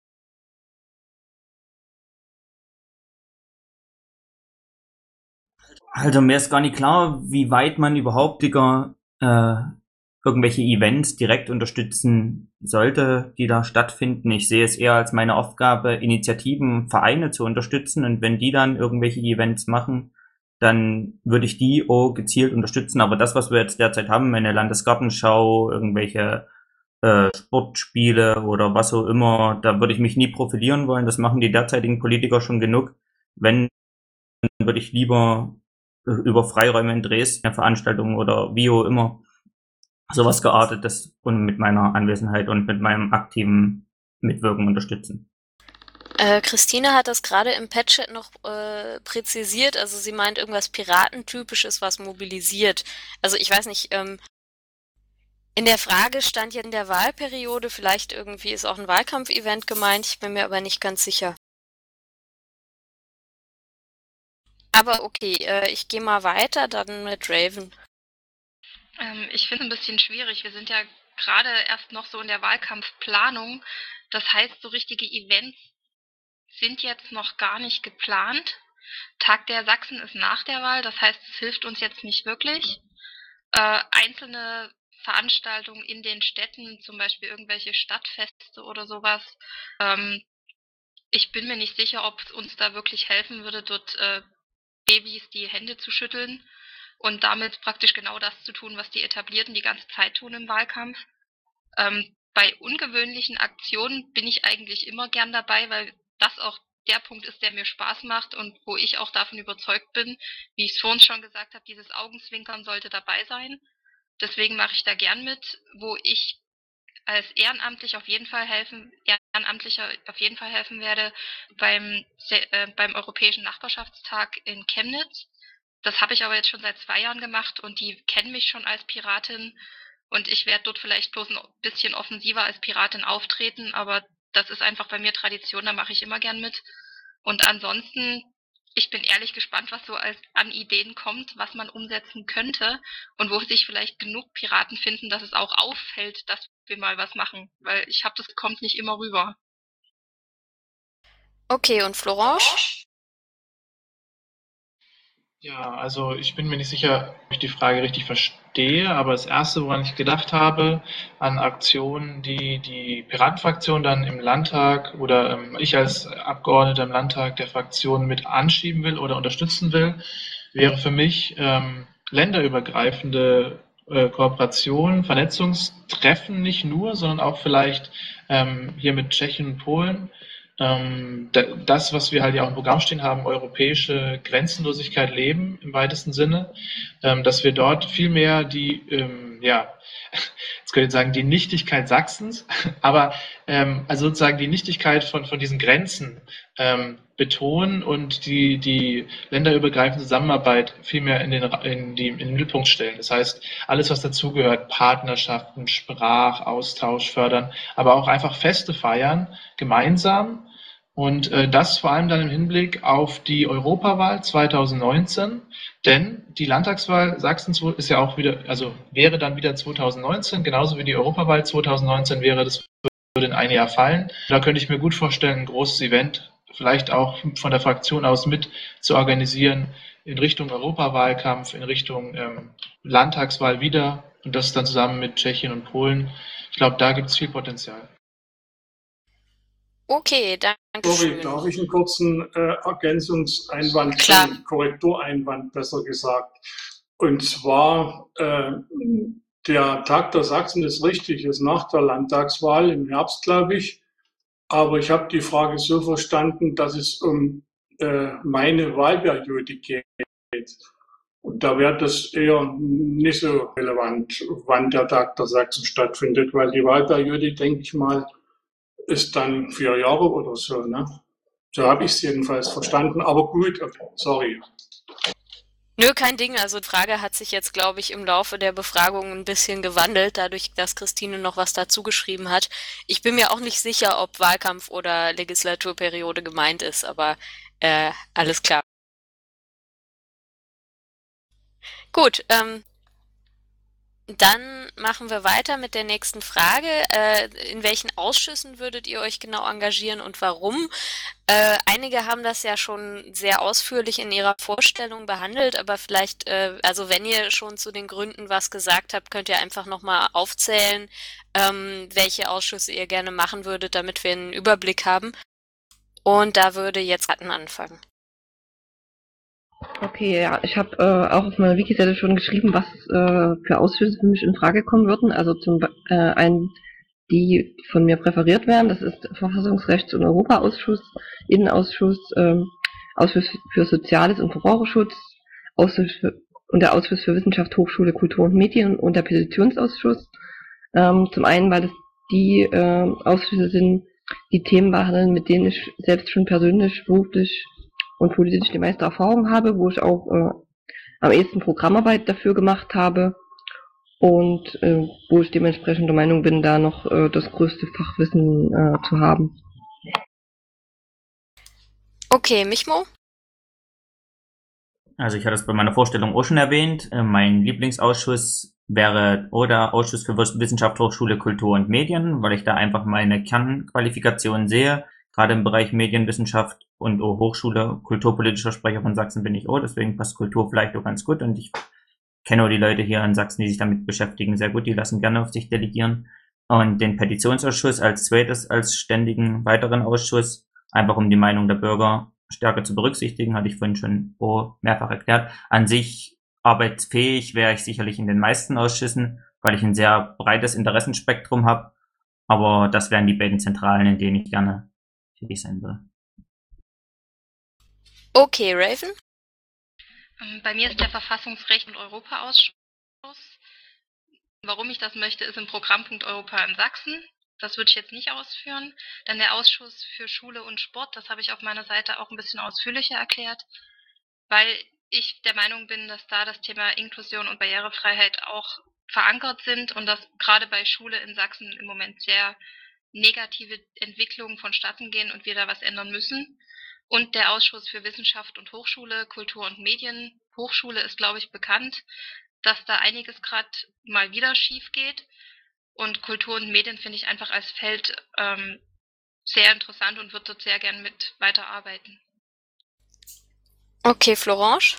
Also mir ist gar nicht klar, wie weit man überhaupt irgendwelche Events direkt unterstützen sollte, die da stattfinden. Ich sehe es eher als meine Aufgabe, Initiativen, Vereine zu unterstützen, und wenn die dann irgendwelche Events machen, dann würde ich die auch gezielt unterstützen. Aber das, was wir jetzt derzeit haben, eine Landesgartenschau, irgendwelche Sportspiele oder was auch immer, da würde ich mich nie profilieren wollen. Das machen die derzeitigen Politiker schon genug. Wenn, dann würde ich lieber über Freiräume in Dresden, eine Veranstaltung oder wie auch immer, sowas Geartetes und mit meiner Anwesenheit und mit meinem aktiven Mitwirken unterstützen. Christine hat das gerade im Patchat noch präzisiert, also sie meint irgendwas Piratentypisches, was mobilisiert. Also ich weiß nicht, in der Frage stand ja in der Wahlperiode, vielleicht irgendwie ist auch ein Wahlkampfevent gemeint, ich bin mir aber nicht ganz sicher. Aber okay, ich gehe mal weiter, dann mit Raven. Ich finde es ein bisschen schwierig. Wir sind ja gerade erst noch so in der Wahlkampfplanung. Das heißt, so richtige Events sind jetzt noch gar nicht geplant. Tag der Sachsen ist nach der Wahl, das heißt, es hilft uns jetzt nicht wirklich. Einzelne Veranstaltungen in den Städten, zum Beispiel irgendwelche Stadtfeste oder sowas. Ich bin mir nicht sicher, ob es uns da wirklich helfen würde, dort Babys die Hände zu schütteln und damit praktisch genau das zu tun, was die Etablierten die ganze Zeit tun im Wahlkampf. Bei ungewöhnlichen Aktionen bin ich eigentlich immer gern dabei, weil das auch der Punkt ist, der mir Spaß macht und wo ich auch davon überzeugt bin, wie ich es vorhin schon gesagt habe, dieses Augenzwinkern sollte dabei sein. Deswegen mache ich da gern mit, wo ich als Ehrenamtlicher auf jeden Fall helfen werde beim Europäischen Nachbarschaftstag in Chemnitz. Das habe ich aber jetzt schon seit 2 Jahren gemacht und die kennen mich schon als Piratin und ich werde dort vielleicht bloß ein bisschen offensiver als Piratin auftreten, aber das ist einfach bei mir Tradition, da mache ich immer gern mit. Und ansonsten, ich bin ehrlich gespannt, was so an Ideen kommt, was man umsetzen könnte und wo sich vielleicht genug Piraten finden, dass es auch auffällt, dass wir mal was machen, weil ich habe das kommt nicht immer rüber. Okay, und Florence? Ja, also ich bin mir nicht sicher, ob ich die Frage richtig verstehe, aber das Erste, woran ich gedacht habe, an Aktionen, die die Piratenfraktion dann im Landtag oder ich als Abgeordneter im Landtag der Fraktion mit anschieben will oder unterstützen will, wäre für mich länderübergreifende Kooperation, Vernetzungstreffen nicht nur, sondern auch vielleicht hier mit Tschechien und Polen. Das, was wir halt ja auch im Programm stehen haben, europäische Grenzenlosigkeit leben im weitesten Sinne, dass wir dort viel mehr die, jetzt könnte ich sagen, die Nichtigkeit Sachsens, aber also sozusagen die Nichtigkeit von diesen Grenzen betonen und die länderübergreifende Zusammenarbeit viel mehr in den Mittelpunkt stellen. Das heißt, alles, was dazugehört, Partnerschaften, Sprachaustausch fördern, aber auch einfach Feste feiern, gemeinsam. Und das vor allem dann im Hinblick auf die Europawahl 2019, denn die Landtagswahl Sachsens ist ja auch wieder, also wäre dann wieder 2019, genauso wie die Europawahl 2019 wäre, das würde in ein Jahr fallen. Da könnte ich mir gut vorstellen, ein großes Event vielleicht auch von der Fraktion aus mit zu organisieren in Richtung Europawahlkampf, in Richtung Landtagswahl wieder und das dann zusammen mit Tschechien und Polen. Ich glaube, da gibt es viel Potenzial. Okay, danke Sorry, schön. darf ich einen kurzen Ergänzungseinwand, Klar. Korrektureinwand besser gesagt. Und zwar, der Tag der Sachsen ist richtig, ist nach der Landtagswahl im Herbst, glaube ich. Aber ich habe die Frage so verstanden, dass es um meine Wahlperiode geht. Und da wäre das eher nicht so relevant, wann der Tag der Sachsen stattfindet, weil die Wahlperiode, denke ich mal, ist dann 4 Jahre oder so, ne? So habe ich es jedenfalls verstanden. Aber gut, sorry. Nö, kein Ding. Also die Frage hat sich jetzt, glaube ich, im Laufe der Befragung ein bisschen gewandelt, dadurch, dass Christine noch was dazu geschrieben hat. Ich bin mir auch nicht sicher, ob Wahlkampf oder Legislaturperiode gemeint ist, aber alles klar. Gut, dann machen wir weiter mit der nächsten Frage. In welchen Ausschüssen würdet ihr euch genau engagieren und warum? Einige haben das ja schon sehr ausführlich in ihrer Vorstellung behandelt, aber vielleicht, also wenn ihr schon zu den Gründen was gesagt habt, könnt ihr einfach nochmal aufzählen, welche Ausschüsse ihr gerne machen würdet, damit wir einen Überblick haben. Und da würde jetzt Ratten anfangen. Okay, ja, ich habe auch auf meiner Wiki-Seite schon geschrieben, was für Ausschüsse für mich in Frage kommen würden. Also zum einen, die von mir präferiert werden, das ist Verfassungsrechts- und Europaausschuss, Innenausschuss, Ausschuss für Soziales und Verbraucherschutz, und der Ausschuss für Wissenschaft, Hochschule, Kultur und Medien und der Petitionsausschuss. Zum einen, weil es die Ausschüsse sind, die Themen behandeln, mit denen ich selbst schon persönlich, beruflich und politisch die meiste Erfahrung habe, wo ich auch am ehesten Programmarbeit dafür gemacht habe und wo ich dementsprechend der Meinung bin, da noch das größte Fachwissen zu haben. Okay, Michmo? Also ich hatte es bei meiner Vorstellung auch schon erwähnt. Mein Lieblingsausschuss wäre oder Ausschuss für Wissenschaft, Hochschule, Kultur und Medien, weil ich da einfach meine Kernqualifikationen sehe. Gerade im Bereich Medienwissenschaft und Hochschule, kulturpolitischer Sprecher von Sachsen bin ich auch, deswegen passt Kultur vielleicht auch ganz gut. Und ich kenne auch die Leute hier in Sachsen, die sich damit beschäftigen, sehr gut. Die lassen gerne auf sich delegieren. Und den Petitionsausschuss als zweites, als ständigen weiteren Ausschuss, einfach um die Meinung der Bürger stärker zu berücksichtigen, hatte ich vorhin schon mehrfach erklärt. An sich arbeitsfähig wäre ich sicherlich in den meisten Ausschüssen, weil ich ein sehr breites Interessenspektrum habe. Aber das wären die beiden Zentralen, in denen ich gerne tätig sein will. Okay, Raven? Bei mir ist der Verfassungsrecht und Europaausschuss. Warum ich das möchte, ist im Programmpunkt Europa in Sachsen. Das würde ich jetzt nicht ausführen. Dann der Ausschuss für Schule und Sport, das habe ich auf meiner Seite auch ein bisschen ausführlicher erklärt, weil ich der Meinung bin, dass da das Thema Inklusion und Barrierefreiheit auch verankert sind und dass gerade bei Schule in Sachsen im Moment sehr negative Entwicklungen vonstatten gehen und wir da was ändern müssen. Und der Ausschuss für Wissenschaft und Hochschule, Kultur und Medien. Hochschule ist, glaube ich, bekannt, dass da einiges gerade mal wieder schief geht. Und Kultur und Medien finde ich einfach als Feld sehr interessant und würde dort sehr gern mit weiterarbeiten. Okay, Florence?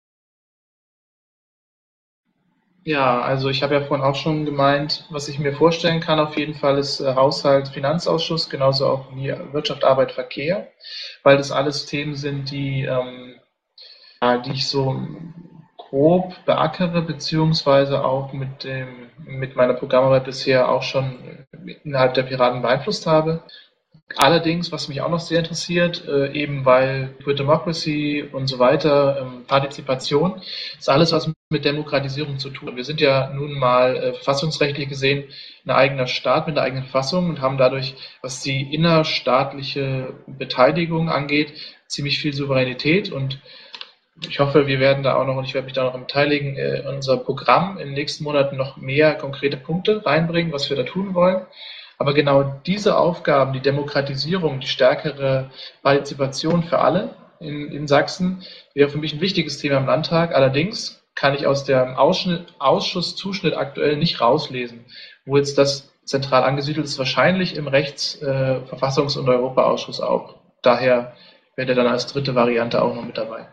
Ja, also ich habe ja vorhin auch schon gemeint, was ich mir vorstellen kann auf jeden Fall ist Haushalt, Finanzausschuss, genauso auch wie Wirtschaft, Arbeit, Verkehr, weil das alles Themen sind, die ich so grob beackere, beziehungsweise auch mit meiner Programmarbeit bisher auch schon innerhalb der Piraten beeinflusst habe. Allerdings, was mich auch noch sehr interessiert, eben weil Good Democracy und so weiter, Partizipation, ist alles, was mit Demokratisierung zu tun hat. Wir sind ja nun mal verfassungsrechtlich gesehen ein eigener Staat mit einer eigenen Verfassung und haben dadurch, was die innerstaatliche Beteiligung angeht, ziemlich viel Souveränität und ich hoffe, wir werden da auch noch, und ich werde mich da noch beteiligen, in unser Programm in den nächsten Monaten noch mehr konkrete Punkte reinbringen, was wir da tun wollen. Aber genau diese Aufgaben, die Demokratisierung, die stärkere Partizipation für alle in Sachsen, wäre für mich ein wichtiges Thema im Landtag. Allerdings kann ich aus dem Ausschusszuschnitt aktuell nicht rauslesen, wo jetzt das zentral angesiedelt ist, wahrscheinlich im Verfassungs- und Europaausschuss auch. Daher wäre der dann als dritte Variante auch noch mit dabei.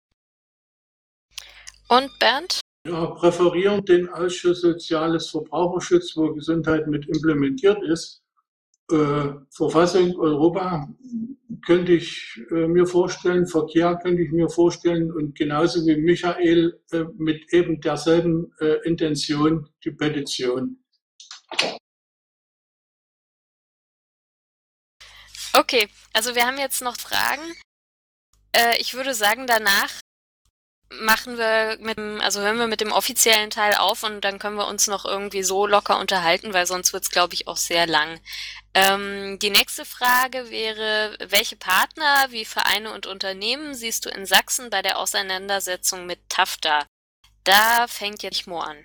Und Bernd? Ja, präferieren den Ausschuss Soziales Verbraucherschutz, wo Gesundheit mit implementiert ist. Verfassung Europa könnte ich mir vorstellen, Verkehr könnte ich mir vorstellen und genauso wie Michael mit eben derselben Intention die Petition. Okay, also wir haben jetzt noch Fragen. Ich würde sagen, danach hören wir mit dem offiziellen Teil auf und dann können wir uns noch irgendwie so locker unterhalten, weil sonst wird's, glaube ich, auch sehr lang. Die nächste Frage wäre, welche Partner wie Vereine und Unternehmen siehst du in Sachsen bei der Auseinandersetzung mit TAFTA? Da fängt jetzt Mo an.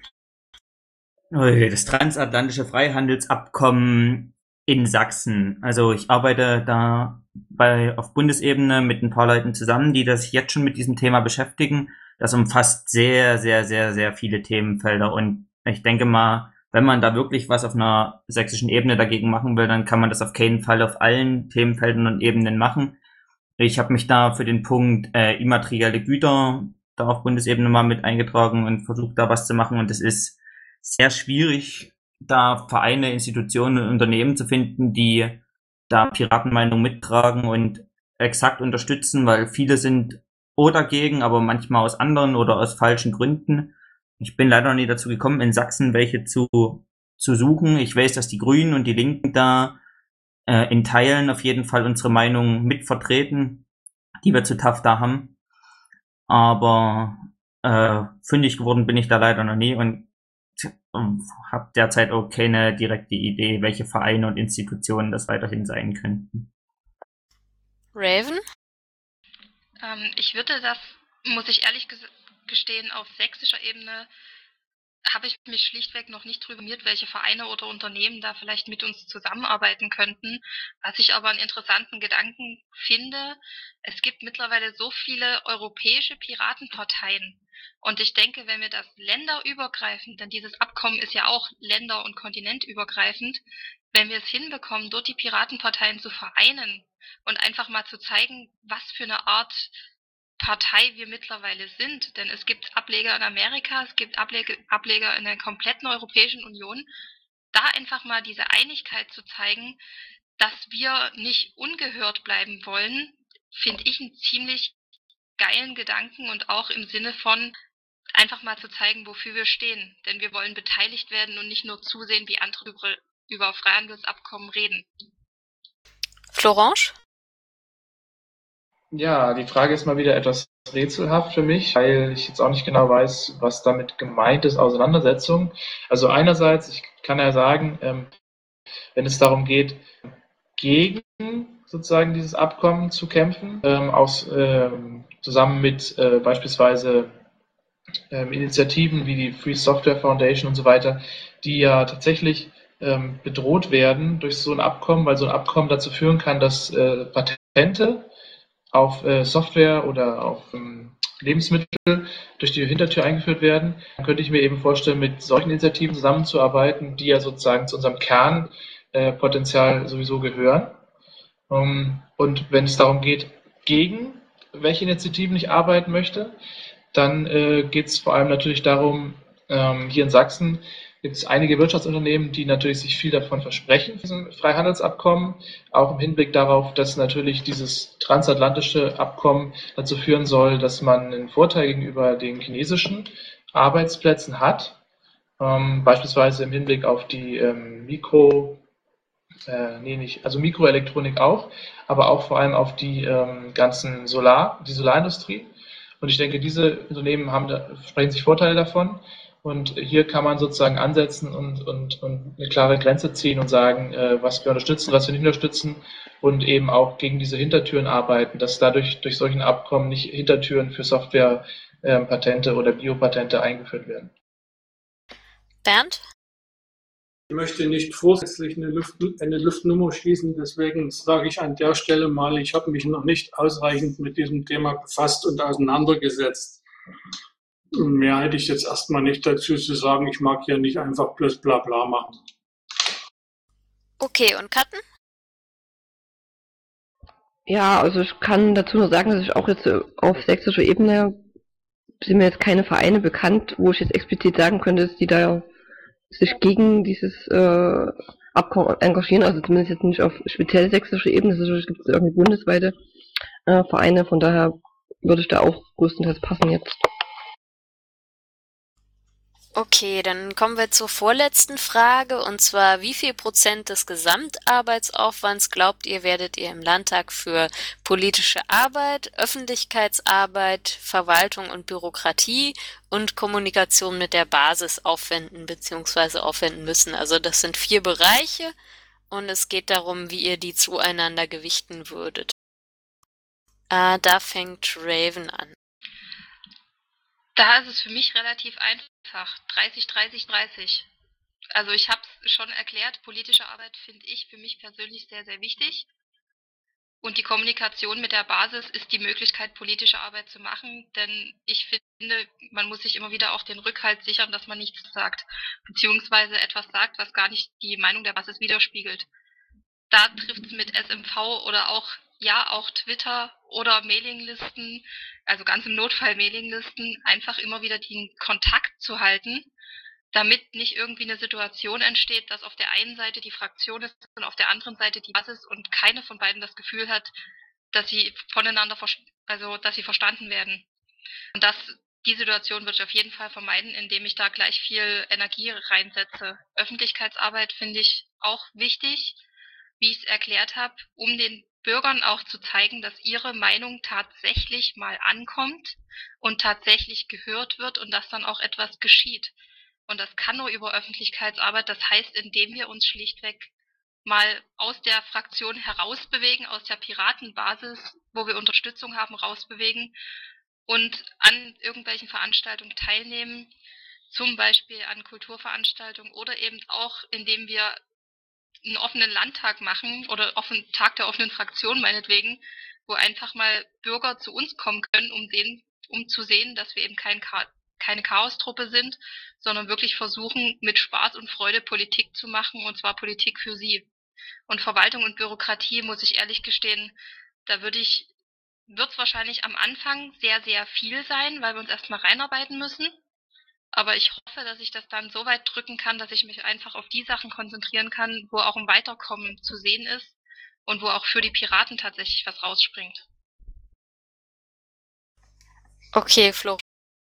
Das transatlantische Freihandelsabkommen in Sachsen. Also ich arbeite da auf Bundesebene mit ein paar Leuten zusammen, die das jetzt schon mit diesem Thema beschäftigen. Das umfasst sehr, sehr, sehr, sehr viele Themenfelder und ich denke mal, wenn man da wirklich was auf einer sächsischen Ebene dagegen machen will, dann kann man das auf keinen Fall auf allen Themenfeldern und Ebenen machen. Ich habe mich da für den Punkt immaterielle Güter da auf Bundesebene mal mit eingetragen und versucht da was zu machen und es ist sehr schwierig, da Vereine, Institutionen und Unternehmen zu finden, die da Piratenmeinung mittragen und exakt unterstützen, weil viele sind dagegen, aber manchmal aus anderen oder aus falschen Gründen. Ich bin leider noch nie dazu gekommen, in Sachsen welche zu suchen. Ich weiß, dass die Grünen und die Linken da in Teilen auf jeden Fall unsere Meinung mitvertreten, die wir zu TAFTA haben. Aber fündig geworden bin ich da leider noch nie und habe derzeit auch keine direkte Idee, welche Vereine und Institutionen das weiterhin sein könnten. Raven? Ich würde das, muss ich ehrlich gestehen, auf sächsischer Ebene habe ich mich schlichtweg noch nicht drüber informiert, welche Vereine oder Unternehmen da vielleicht mit uns zusammenarbeiten könnten. Was ich aber einen interessanten Gedanken finde, es gibt mittlerweile so viele europäische Piratenparteien. Und ich denke, wenn wir das länderübergreifend, denn dieses Abkommen ist ja auch länder- und kontinentübergreifend, wenn wir es hinbekommen, dort die Piratenparteien zu vereinen und einfach mal zu zeigen, was für eine Art Partei wir mittlerweile sind. Denn es gibt Ableger in Amerika, es gibt Ableger in der kompletten Europäischen Union. Da einfach mal diese Einigkeit zu zeigen, dass wir nicht ungehört bleiben wollen, finde ich einen ziemlich geilen Gedanken und auch im Sinne von einfach mal zu zeigen, wofür wir stehen. Denn wir wollen beteiligt werden und nicht nur zusehen, wie andere über Freihandelsabkommen reden. Florange? Ja, die Frage ist mal wieder etwas rätselhaft für mich, weil ich jetzt auch nicht genau weiß, was damit gemeint ist, Auseinandersetzung. Also einerseits, ich kann ja sagen, wenn es darum geht, gegen sozusagen dieses Abkommen zu kämpfen, zusammen mit beispielsweise Initiativen wie die Free Software Foundation und so weiter, die ja tatsächlich bedroht werden durch so ein Abkommen, weil so ein Abkommen dazu führen kann, dass Patente auf Software oder auf Lebensmittel durch die Hintertür eingeführt werden, dann könnte ich mir eben vorstellen, mit solchen Initiativen zusammenzuarbeiten, die ja sozusagen zu unserem Kernpotenzial sowieso gehören. Und wenn es darum geht, gegen welche Initiativen ich arbeiten möchte, dann geht es vor allem natürlich darum, hier in Sachsen gibt es einige Wirtschaftsunternehmen, die natürlich sich viel davon versprechen, diesem Freihandelsabkommen, auch im Hinblick darauf, dass natürlich dieses transatlantische Abkommen dazu führen soll, dass man einen Vorteil gegenüber den chinesischen Arbeitsplätzen hat, beispielsweise im Hinblick auf die Mikroelektronik auch, aber auch vor allem auf die die Solarindustrie. Und ich denke, diese Unternehmen sprechen sich Vorteile davon. Und hier kann man sozusagen ansetzen und eine klare Grenze ziehen und sagen, was wir unterstützen, was wir nicht unterstützen und eben auch gegen diese Hintertüren arbeiten, dass dadurch durch solchen Abkommen nicht Hintertüren für Softwarepatente oder Biopatente eingeführt werden. Bernd? Ich möchte nicht vorsätzlich eine Luftnummer schließen, deswegen sage ich an der Stelle mal, ich habe mich noch nicht ausreichend mit diesem Thema befasst und auseinandergesetzt. Mehr hätte ich jetzt erstmal nicht dazu zu sagen. Ich mag ja nicht einfach bloß Blabla machen. Okay, und Katten? Ja, also ich kann dazu nur sagen, dass ich auch jetzt auf sächsischer Ebene sind mir jetzt keine Vereine bekannt, wo ich jetzt explizit sagen könnte, dass die da sich gegen dieses Abkommen engagieren, also zumindest jetzt nicht auf speziell sächsischer Ebene, natürlich gibt es irgendwie bundesweite Vereine, von daher würde ich da auch größtenteils passen jetzt. Okay, dann kommen wir zur vorletzten Frage, und zwar, wie viel Prozent des Gesamtarbeitsaufwands glaubt ihr, werdet ihr im Landtag für politische Arbeit, Öffentlichkeitsarbeit, Verwaltung und Bürokratie und Kommunikation mit der Basis aufwenden bzw. aufwenden müssen? Also das sind 4 Bereiche und es geht darum, wie ihr die zueinander gewichten würdet. Da fängt Raven an. Da ist es für mich relativ einfach. 30, 30, 30. Also ich habe es schon erklärt, politische Arbeit finde ich für mich persönlich sehr, sehr wichtig. Und die Kommunikation mit der Basis ist die Möglichkeit, politische Arbeit zu machen, denn ich finde, man muss sich immer wieder auch den Rückhalt sichern, dass man nichts sagt, beziehungsweise etwas sagt, was gar nicht die Meinung der Basis widerspiegelt. Da trifft es mit SMV oder auch Twitter oder Mailinglisten, also ganz im Notfall Mailinglisten, einfach immer wieder den Kontakt zu halten, damit nicht irgendwie eine Situation entsteht, dass auf der einen Seite die Fraktion ist und auf der anderen Seite die Basis und keine von beiden das Gefühl hat, dass sie voneinander, dass sie verstanden werden. Und die Situation würde ich auf jeden Fall vermeiden, indem ich da gleich viel Energie reinsetze. Öffentlichkeitsarbeit finde ich auch wichtig, wie ich es erklärt habe, um den Bürgern auch zu zeigen, dass ihre Meinung tatsächlich mal ankommt und tatsächlich gehört wird und dass dann auch etwas geschieht. Und das kann nur über Öffentlichkeitsarbeit, das heißt, indem wir uns schlichtweg mal aus der Fraktion herausbewegen, aus der Piratenbasis, wo wir Unterstützung haben, rausbewegen und an irgendwelchen Veranstaltungen teilnehmen, zum Beispiel an Kulturveranstaltungen oder eben auch, indem wir einen offenen Landtag machen oder Tag der offenen Fraktion meinetwegen, wo einfach mal Bürger zu uns kommen können, um zu sehen, dass wir eben keine Chaostruppe sind, sondern wirklich versuchen, mit Spaß und Freude Politik zu machen, und zwar Politik für sie. Und Verwaltung und Bürokratie, muss ich ehrlich gestehen, da wird es wahrscheinlich am Anfang sehr, sehr viel sein, weil wir uns erstmal reinarbeiten müssen. Aber ich hoffe, dass ich das dann so weit drücken kann, dass ich mich einfach auf die Sachen konzentrieren kann, wo auch ein Weiterkommen zu sehen ist und wo auch für die Piraten tatsächlich was rausspringt. Okay, Flo.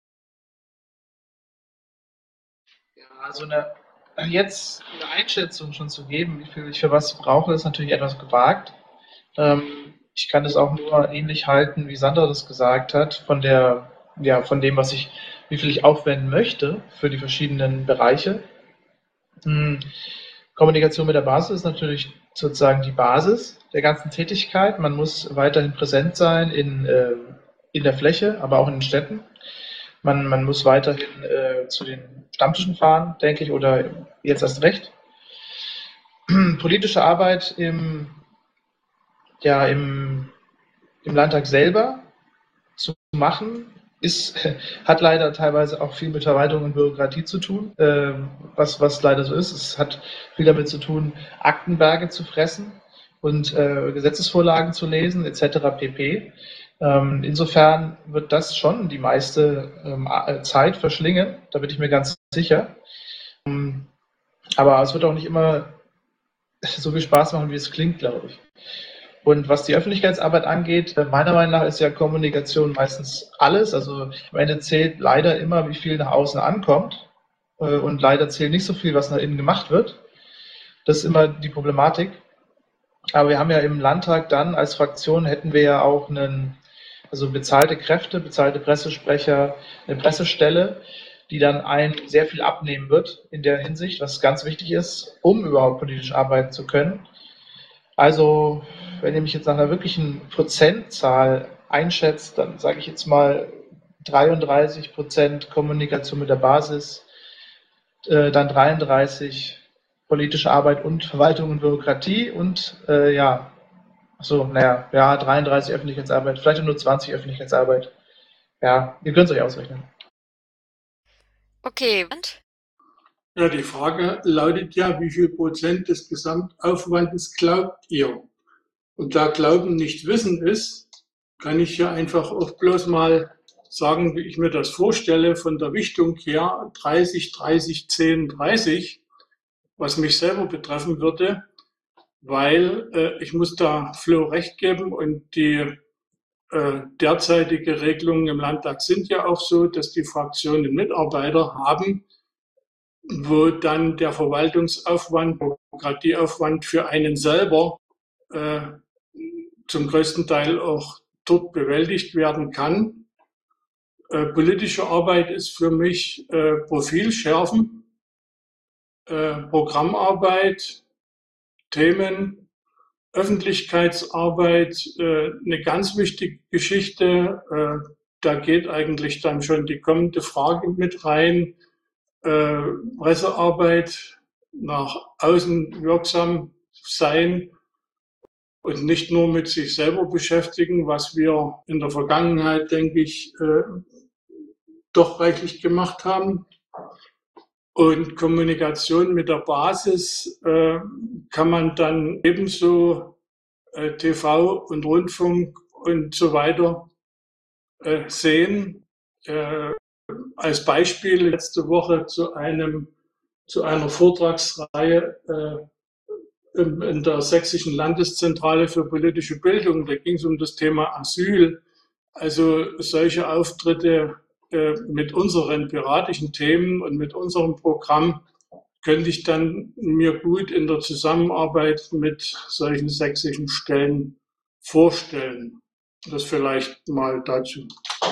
Ja, also jetzt eine Einschätzung schon zu geben, wie viel ich für was brauche, ist natürlich etwas gewagt. Ich kann es auch nur ähnlich halten, wie Sandra das gesagt hat, von dem, wie viel ich aufwenden möchte für die verschiedenen Bereiche. Kommunikation mit der Basis ist natürlich sozusagen die Basis der ganzen Tätigkeit. Man muss weiterhin präsent sein in der Fläche, aber auch in den Städten. Man muss weiterhin zu den Stammtischen fahren, denke ich, oder jetzt erst recht. Politische Arbeit im Landtag selber zu machen, hat leider teilweise auch viel mit Verwaltung und Bürokratie zu tun, was leider so ist. Es hat viel damit zu tun, Aktenberge zu fressen und Gesetzesvorlagen zu lesen, etc. pp. Insofern wird das schon die meiste Zeit verschlingen, da bin ich mir ganz sicher. Aber es wird auch nicht immer so viel Spaß machen, wie es klingt, glaube ich. Und was die Öffentlichkeitsarbeit angeht, meiner Meinung nach ist ja Kommunikation meistens alles. Also am Ende zählt leider immer, wie viel nach außen ankommt. Und leider zählt nicht so viel, was nach innen gemacht wird. Das ist immer die Problematik. Aber wir haben ja im Landtag dann als Fraktion hätten wir ja auch bezahlte Kräfte, bezahlte Pressesprecher, eine Pressestelle, die dann sehr viel abnehmen wird in der Hinsicht, was ganz wichtig ist, um überhaupt politisch arbeiten zu können. Also, wenn ihr mich jetzt nach einer wirklichen Prozentzahl einschätzt, dann sage ich jetzt mal 33% Kommunikation mit der Basis, dann 33 politische Arbeit und Verwaltung und Bürokratie und 33 Öffentlichkeitsarbeit, vielleicht nur 20 Öffentlichkeitsarbeit. Ja, ihr könnt es euch ausrechnen. Okay, und? Ja, die Frage lautet ja, wie viel Prozent des Gesamtaufwandes glaubt ihr? Und da Glauben nicht Wissen ist, kann ich ja einfach auch bloß mal sagen, wie ich mir das vorstelle, von der Wichtung her 30, 30, 10, 30, was mich selber betreffen würde, weil ich muss da Flo recht geben und die derzeitige Regelungen im Landtag sind ja auch so, dass die Fraktionen Mitarbeiter haben, wo dann der Verwaltungsaufwand, Bürokratieaufwand für einen selber zum größten Teil auch dort bewältigt werden kann. Politische Arbeit ist für mich Profil schärfen, Programmarbeit, Themen, Öffentlichkeitsarbeit, eine ganz wichtige Geschichte. Da geht eigentlich dann schon die kommende Frage mit rein. Pressearbeit, nach außen wirksam sein und nicht nur mit sich selber beschäftigen, was wir in der Vergangenheit, denke ich, doch reichlich gemacht haben. Und Kommunikation mit der Basis kann man dann ebenso TV und Rundfunk und so weiter sehen. Als Beispiel letzte Woche zu einer Vortragsreihe in der Sächsischen Landeszentrale für politische Bildung. Da ging es um das Thema Asyl. Also solche Auftritte mit unseren piratischen Themen und mit unserem Programm könnte ich dann mir gut in der Zusammenarbeit mit solchen sächsischen Stellen vorstellen. Das vielleicht mal dazu.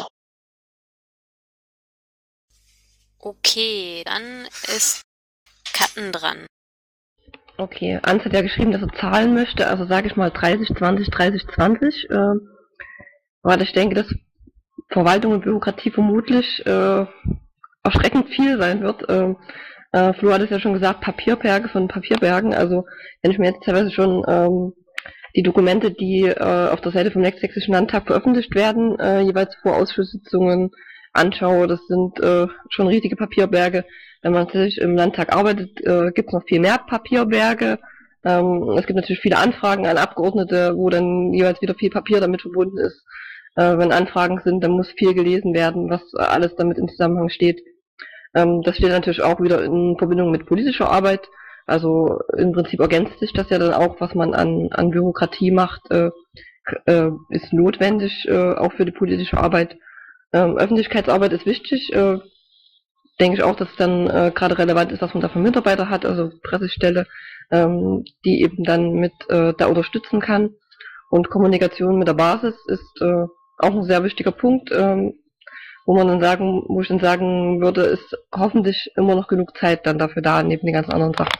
Okay, dann ist Katten dran. Okay, Ans hat ja geschrieben, dass er zahlen möchte, also sage ich mal 30, 20, 30, 20. Weil ich denke, dass Verwaltung und Bürokratie vermutlich erschreckend viel sein wird. Flo hat es ja schon gesagt, Papierberge von Papierbergen. Also wenn ich mir jetzt teilweise schon die Dokumente, die auf der Seite vom Sächsischen Landtag veröffentlicht werden, jeweils vor Ausschusssitzungen anschaue, das sind schon riesige Papierberge. Wenn man tatsächlich im Landtag arbeitet, gibt es noch viel mehr Papierberge. Es gibt natürlich viele Anfragen an Abgeordnete, wo dann jeweils wieder viel Papier damit verbunden ist. Wenn Anfragen sind, dann muss viel gelesen werden, was alles damit im Zusammenhang steht. Das steht natürlich auch wieder in Verbindung mit politischer Arbeit. Also im Prinzip ergänzt sich das ja dann auch, was man an Bürokratie macht, ist notwendig auch für die politische Arbeit. Öffentlichkeitsarbeit ist wichtig. Denke ich auch, dass es dann gerade relevant ist, dass man dafür Mitarbeiter hat, also Pressestelle, die eben dann mit da unterstützen kann. Und Kommunikation mit der Basis ist auch ein sehr wichtiger Punkt, wo ich dann sagen würde, ist hoffentlich immer noch genug Zeit dann dafür da, neben den ganzen anderen Sachen.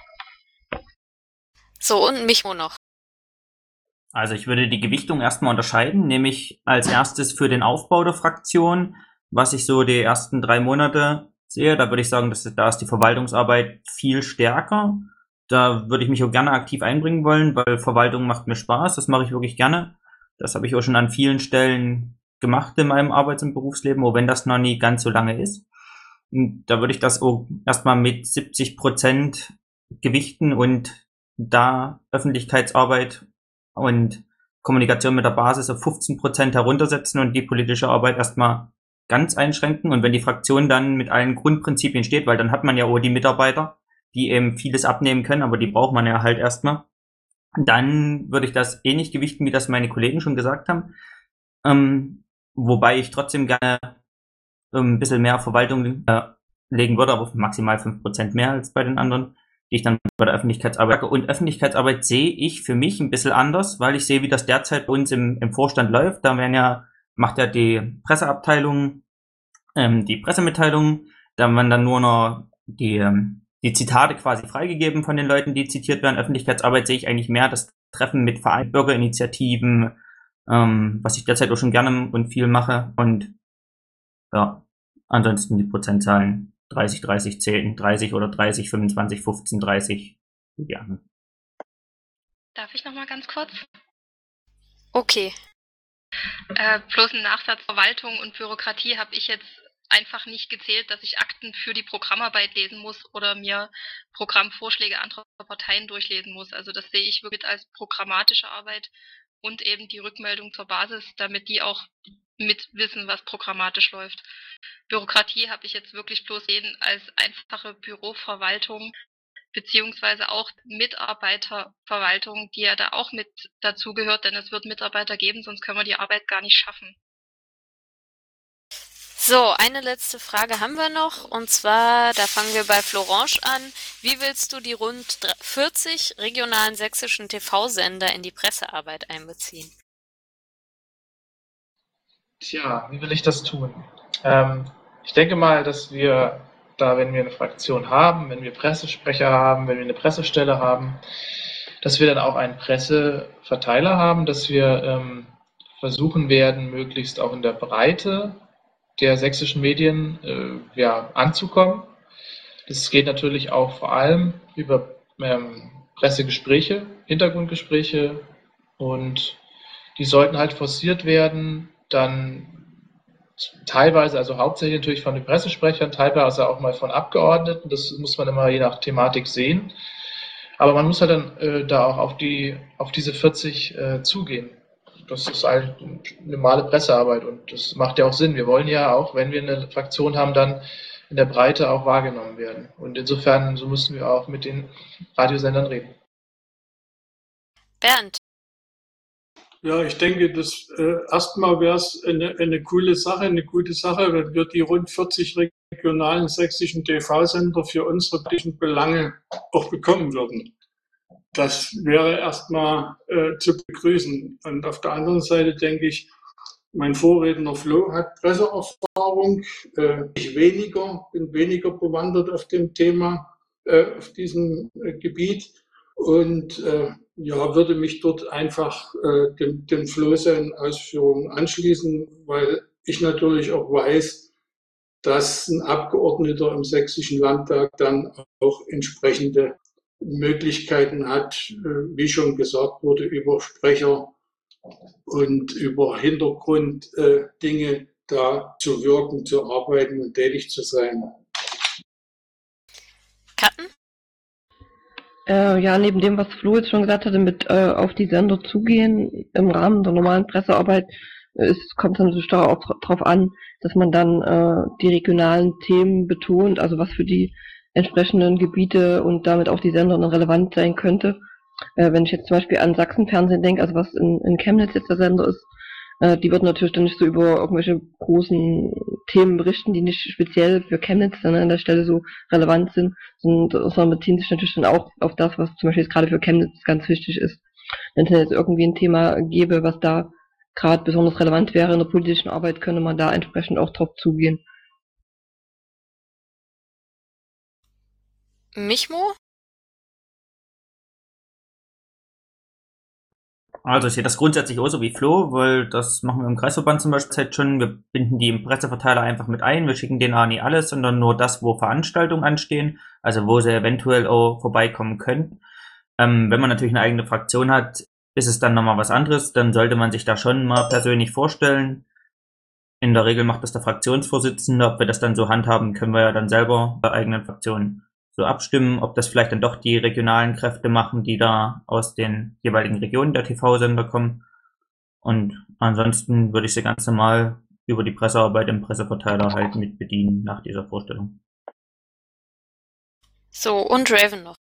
So, und Micho noch. Also ich würde die Gewichtung erstmal unterscheiden, nämlich als erstes für den Aufbau der Fraktion, was ich so die ersten 3 Monate sehe, da würde ich sagen, da ist die Verwaltungsarbeit viel stärker. Da würde ich mich auch gerne aktiv einbringen wollen, weil Verwaltung macht mir Spaß, das mache ich wirklich gerne. Das habe ich auch schon an vielen Stellen gemacht in meinem Arbeits- und Berufsleben, auch wenn das noch nie ganz so lange ist. Und da würde ich das auch erstmal mit 70% gewichten und da Öffentlichkeitsarbeit und Kommunikation mit der Basis auf 15% heruntersetzen und die politische Arbeit erstmal ganz einschränken. Und wenn die Fraktion dann mit allen Grundprinzipien steht, weil dann hat man ja auch die Mitarbeiter, die eben vieles abnehmen können, aber die braucht man ja halt erstmal, dann würde ich das ähnlich gewichten, wie das meine Kollegen schon gesagt haben. Wobei ich trotzdem gerne ein bisschen mehr Verwaltung legen würde, aber maximal 5% mehr als bei den anderen, die ich dann bei der Öffentlichkeitsarbeit. Und Öffentlichkeitsarbeit sehe ich für mich ein bisschen anders, weil ich sehe, wie das derzeit bei uns im Vorstand läuft. Da macht ja die Presseabteilung die Pressemitteilungen, da werden dann nur noch die Zitate quasi freigegeben von den Leuten, die zitiert werden. Öffentlichkeitsarbeit sehe ich eigentlich mehr das Treffen mit Vereinen, Bürgerinitiativen, was ich derzeit auch schon gerne und viel mache. Und ja, ansonsten die Prozentzahlen 30, 30, 10, 30 oder 30, 25, 15, 30. Ja. Darf ich noch mal ganz kurz? Okay. Bloß ein Nachsatz: Verwaltung und Bürokratie habe ich jetzt einfach nicht gezählt, dass ich Akten für die Programmarbeit lesen muss oder mir Programmvorschläge anderer Parteien durchlesen muss. Also das sehe ich wirklich als programmatische Arbeit und eben die Rückmeldung zur Basis, damit die auch mit wissen, was programmatisch läuft. Bürokratie habe ich jetzt wirklich bloß sehen als einfache Büroverwaltung, beziehungsweise auch Mitarbeiterverwaltung, die ja da auch mit dazugehört, denn es wird Mitarbeiter geben, sonst können wir die Arbeit gar nicht schaffen. So, eine letzte Frage haben wir noch, und zwar, da fangen wir bei Florange an. Wie willst du die rund 40 regionalen sächsischen TV-Sender in die Pressearbeit einbeziehen? Tja, wie will ich das tun? Ich denke mal, dass wir da, wenn wir eine Fraktion haben, wenn wir Pressesprecher haben, wenn wir eine Pressestelle haben, dass wir dann auch einen Presseverteiler haben, dass wir versuchen werden, möglichst auch in der Breite der sächsischen Medien anzukommen. Das geht natürlich auch vor allem über Pressegespräche, Hintergrundgespräche, und die sollten halt forciert werden, dann teilweise, also hauptsächlich natürlich von den Pressesprechern, teilweise auch mal von Abgeordneten. Das muss man immer je nach Thematik sehen. Aber man muss halt dann da auch auf diese 40 zugehen. Das ist halt eine normale Pressearbeit, und das macht ja auch Sinn. Wir wollen ja auch, wenn wir eine Fraktion haben, dann in der Breite auch wahrgenommen werden. Und insofern, so müssen wir auch mit den Radiosendern reden. Bernd, Ja, ich denke, dass erstmal wäre es eine coole Sache, eine gute Sache, wenn wir die rund 40 regionalen sächsischen TV-Sender für unsere politischen Belange auch bekommen würden. Das wäre erstmal zu begrüßen. Und auf der anderen Seite denke ich, mein Vorredner Flo hat Presseerfahrung, ich weniger, bin weniger bewandert auf dem Thema, auf diesem Gebiet, und ja, würde mich dort einfach dem Flo seinen Ausführungen anschließen, weil ich natürlich auch weiß, dass ein Abgeordneter im Sächsischen Landtag dann auch entsprechende Möglichkeiten hat, wie schon gesagt wurde, über Sprecher und über Hintergrunddinge da zu wirken, zu arbeiten und tätig zu sein. Katten? Ja, neben dem, was Flo jetzt schon gesagt hatte, mit auf die Sender zugehen im Rahmen der normalen Pressearbeit, kommt es dann natürlich darauf drauf an, dass man dann die regionalen Themen betont, also was für die entsprechenden Gebiete und damit auch die Sender dann relevant sein könnte. Wenn ich jetzt zum Beispiel an Sachsenfernsehen denke, also was in Chemnitz jetzt der Sender ist, die würden natürlich dann nicht so über irgendwelche großen Themen berichten, die nicht speziell für Chemnitz dann an der Stelle so relevant sind, sondern beziehen sich natürlich dann auch auf das, was zum Beispiel jetzt gerade für Chemnitz ganz wichtig ist. Wenn es jetzt irgendwie ein Thema gäbe, was da gerade besonders relevant wäre in der politischen Arbeit, könnte man da entsprechend auch drauf zugehen. Michmo? Also ich sehe das grundsätzlich auch so wie Flo, weil das machen wir im Kreisverband zum Beispiel seit schon. Wir binden die im Presseverteiler einfach mit ein. Wir schicken denen auch nicht alles, sondern nur das, wo Veranstaltungen anstehen, also wo sie eventuell auch vorbeikommen können. Wenn man natürlich eine eigene Fraktion hat, ist es dann nochmal was anderes. Dann sollte man sich da schon mal persönlich vorstellen. In der Regel macht das der Fraktionsvorsitzende. Ob wir das dann so handhaben, können wir ja dann selber bei eigenen Fraktionen so abstimmen, ob das vielleicht dann doch die regionalen Kräfte machen, die da aus den jeweiligen Regionen der TV-Sender kommen. Und ansonsten würde ich sie ganz normal über die Pressearbeit im Presseverteiler halt mit bedienen nach dieser Vorstellung. So, und Raven noch.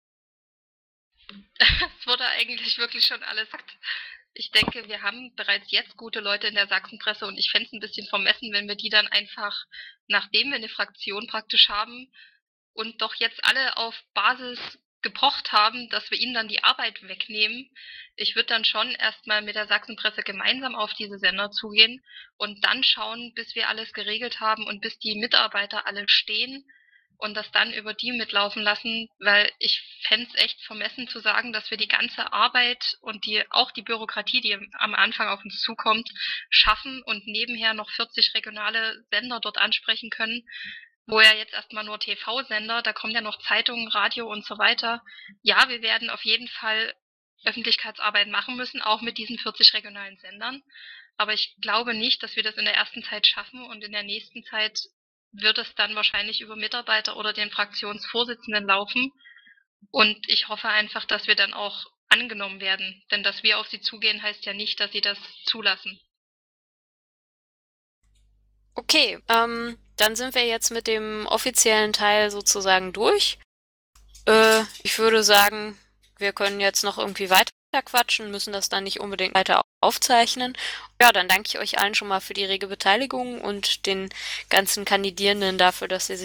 Es wurde eigentlich wirklich schon alles gesagt. Ich denke, wir haben bereits jetzt gute Leute in der Sachsenpresse, und ich fände es ein bisschen vermessen, wenn wir die dann einfach, nachdem wir eine Fraktion praktisch haben und doch jetzt alle auf Basis gepocht haben, dass wir ihnen dann die Arbeit wegnehmen. Ich würde dann schon erstmal mit der Sachsenpresse gemeinsam auf diese Sender zugehen und dann schauen, bis wir alles geregelt haben und bis die Mitarbeiter alle stehen, und das dann über die mitlaufen lassen, weil ich fände es echt vermessen zu sagen, dass wir die ganze Arbeit und auch die Bürokratie, die am Anfang auf uns zukommt, schaffen und nebenher noch 40 regionale Sender dort ansprechen können, wo ja jetzt erstmal nur TV-Sender, da kommen ja noch Zeitungen, Radio und so weiter. Ja, wir werden auf jeden Fall Öffentlichkeitsarbeit machen müssen, auch mit diesen 40 regionalen Sendern. Aber ich glaube nicht, dass wir das in der ersten Zeit schaffen, und in der nächsten Zeit wird es dann wahrscheinlich über Mitarbeiter oder den Fraktionsvorsitzenden laufen. Und ich hoffe einfach, dass wir dann auch angenommen werden. Denn dass wir auf sie zugehen, heißt ja nicht, dass sie das zulassen. Okay, dann sind wir jetzt mit dem offiziellen Teil sozusagen durch. Ich würde sagen, wir können jetzt noch irgendwie weiter quatschen, müssen das dann nicht unbedingt weiter aufzeichnen. Ja, dann danke ich euch allen schon mal für die rege Beteiligung und den ganzen Kandidierenden dafür, dass sie sich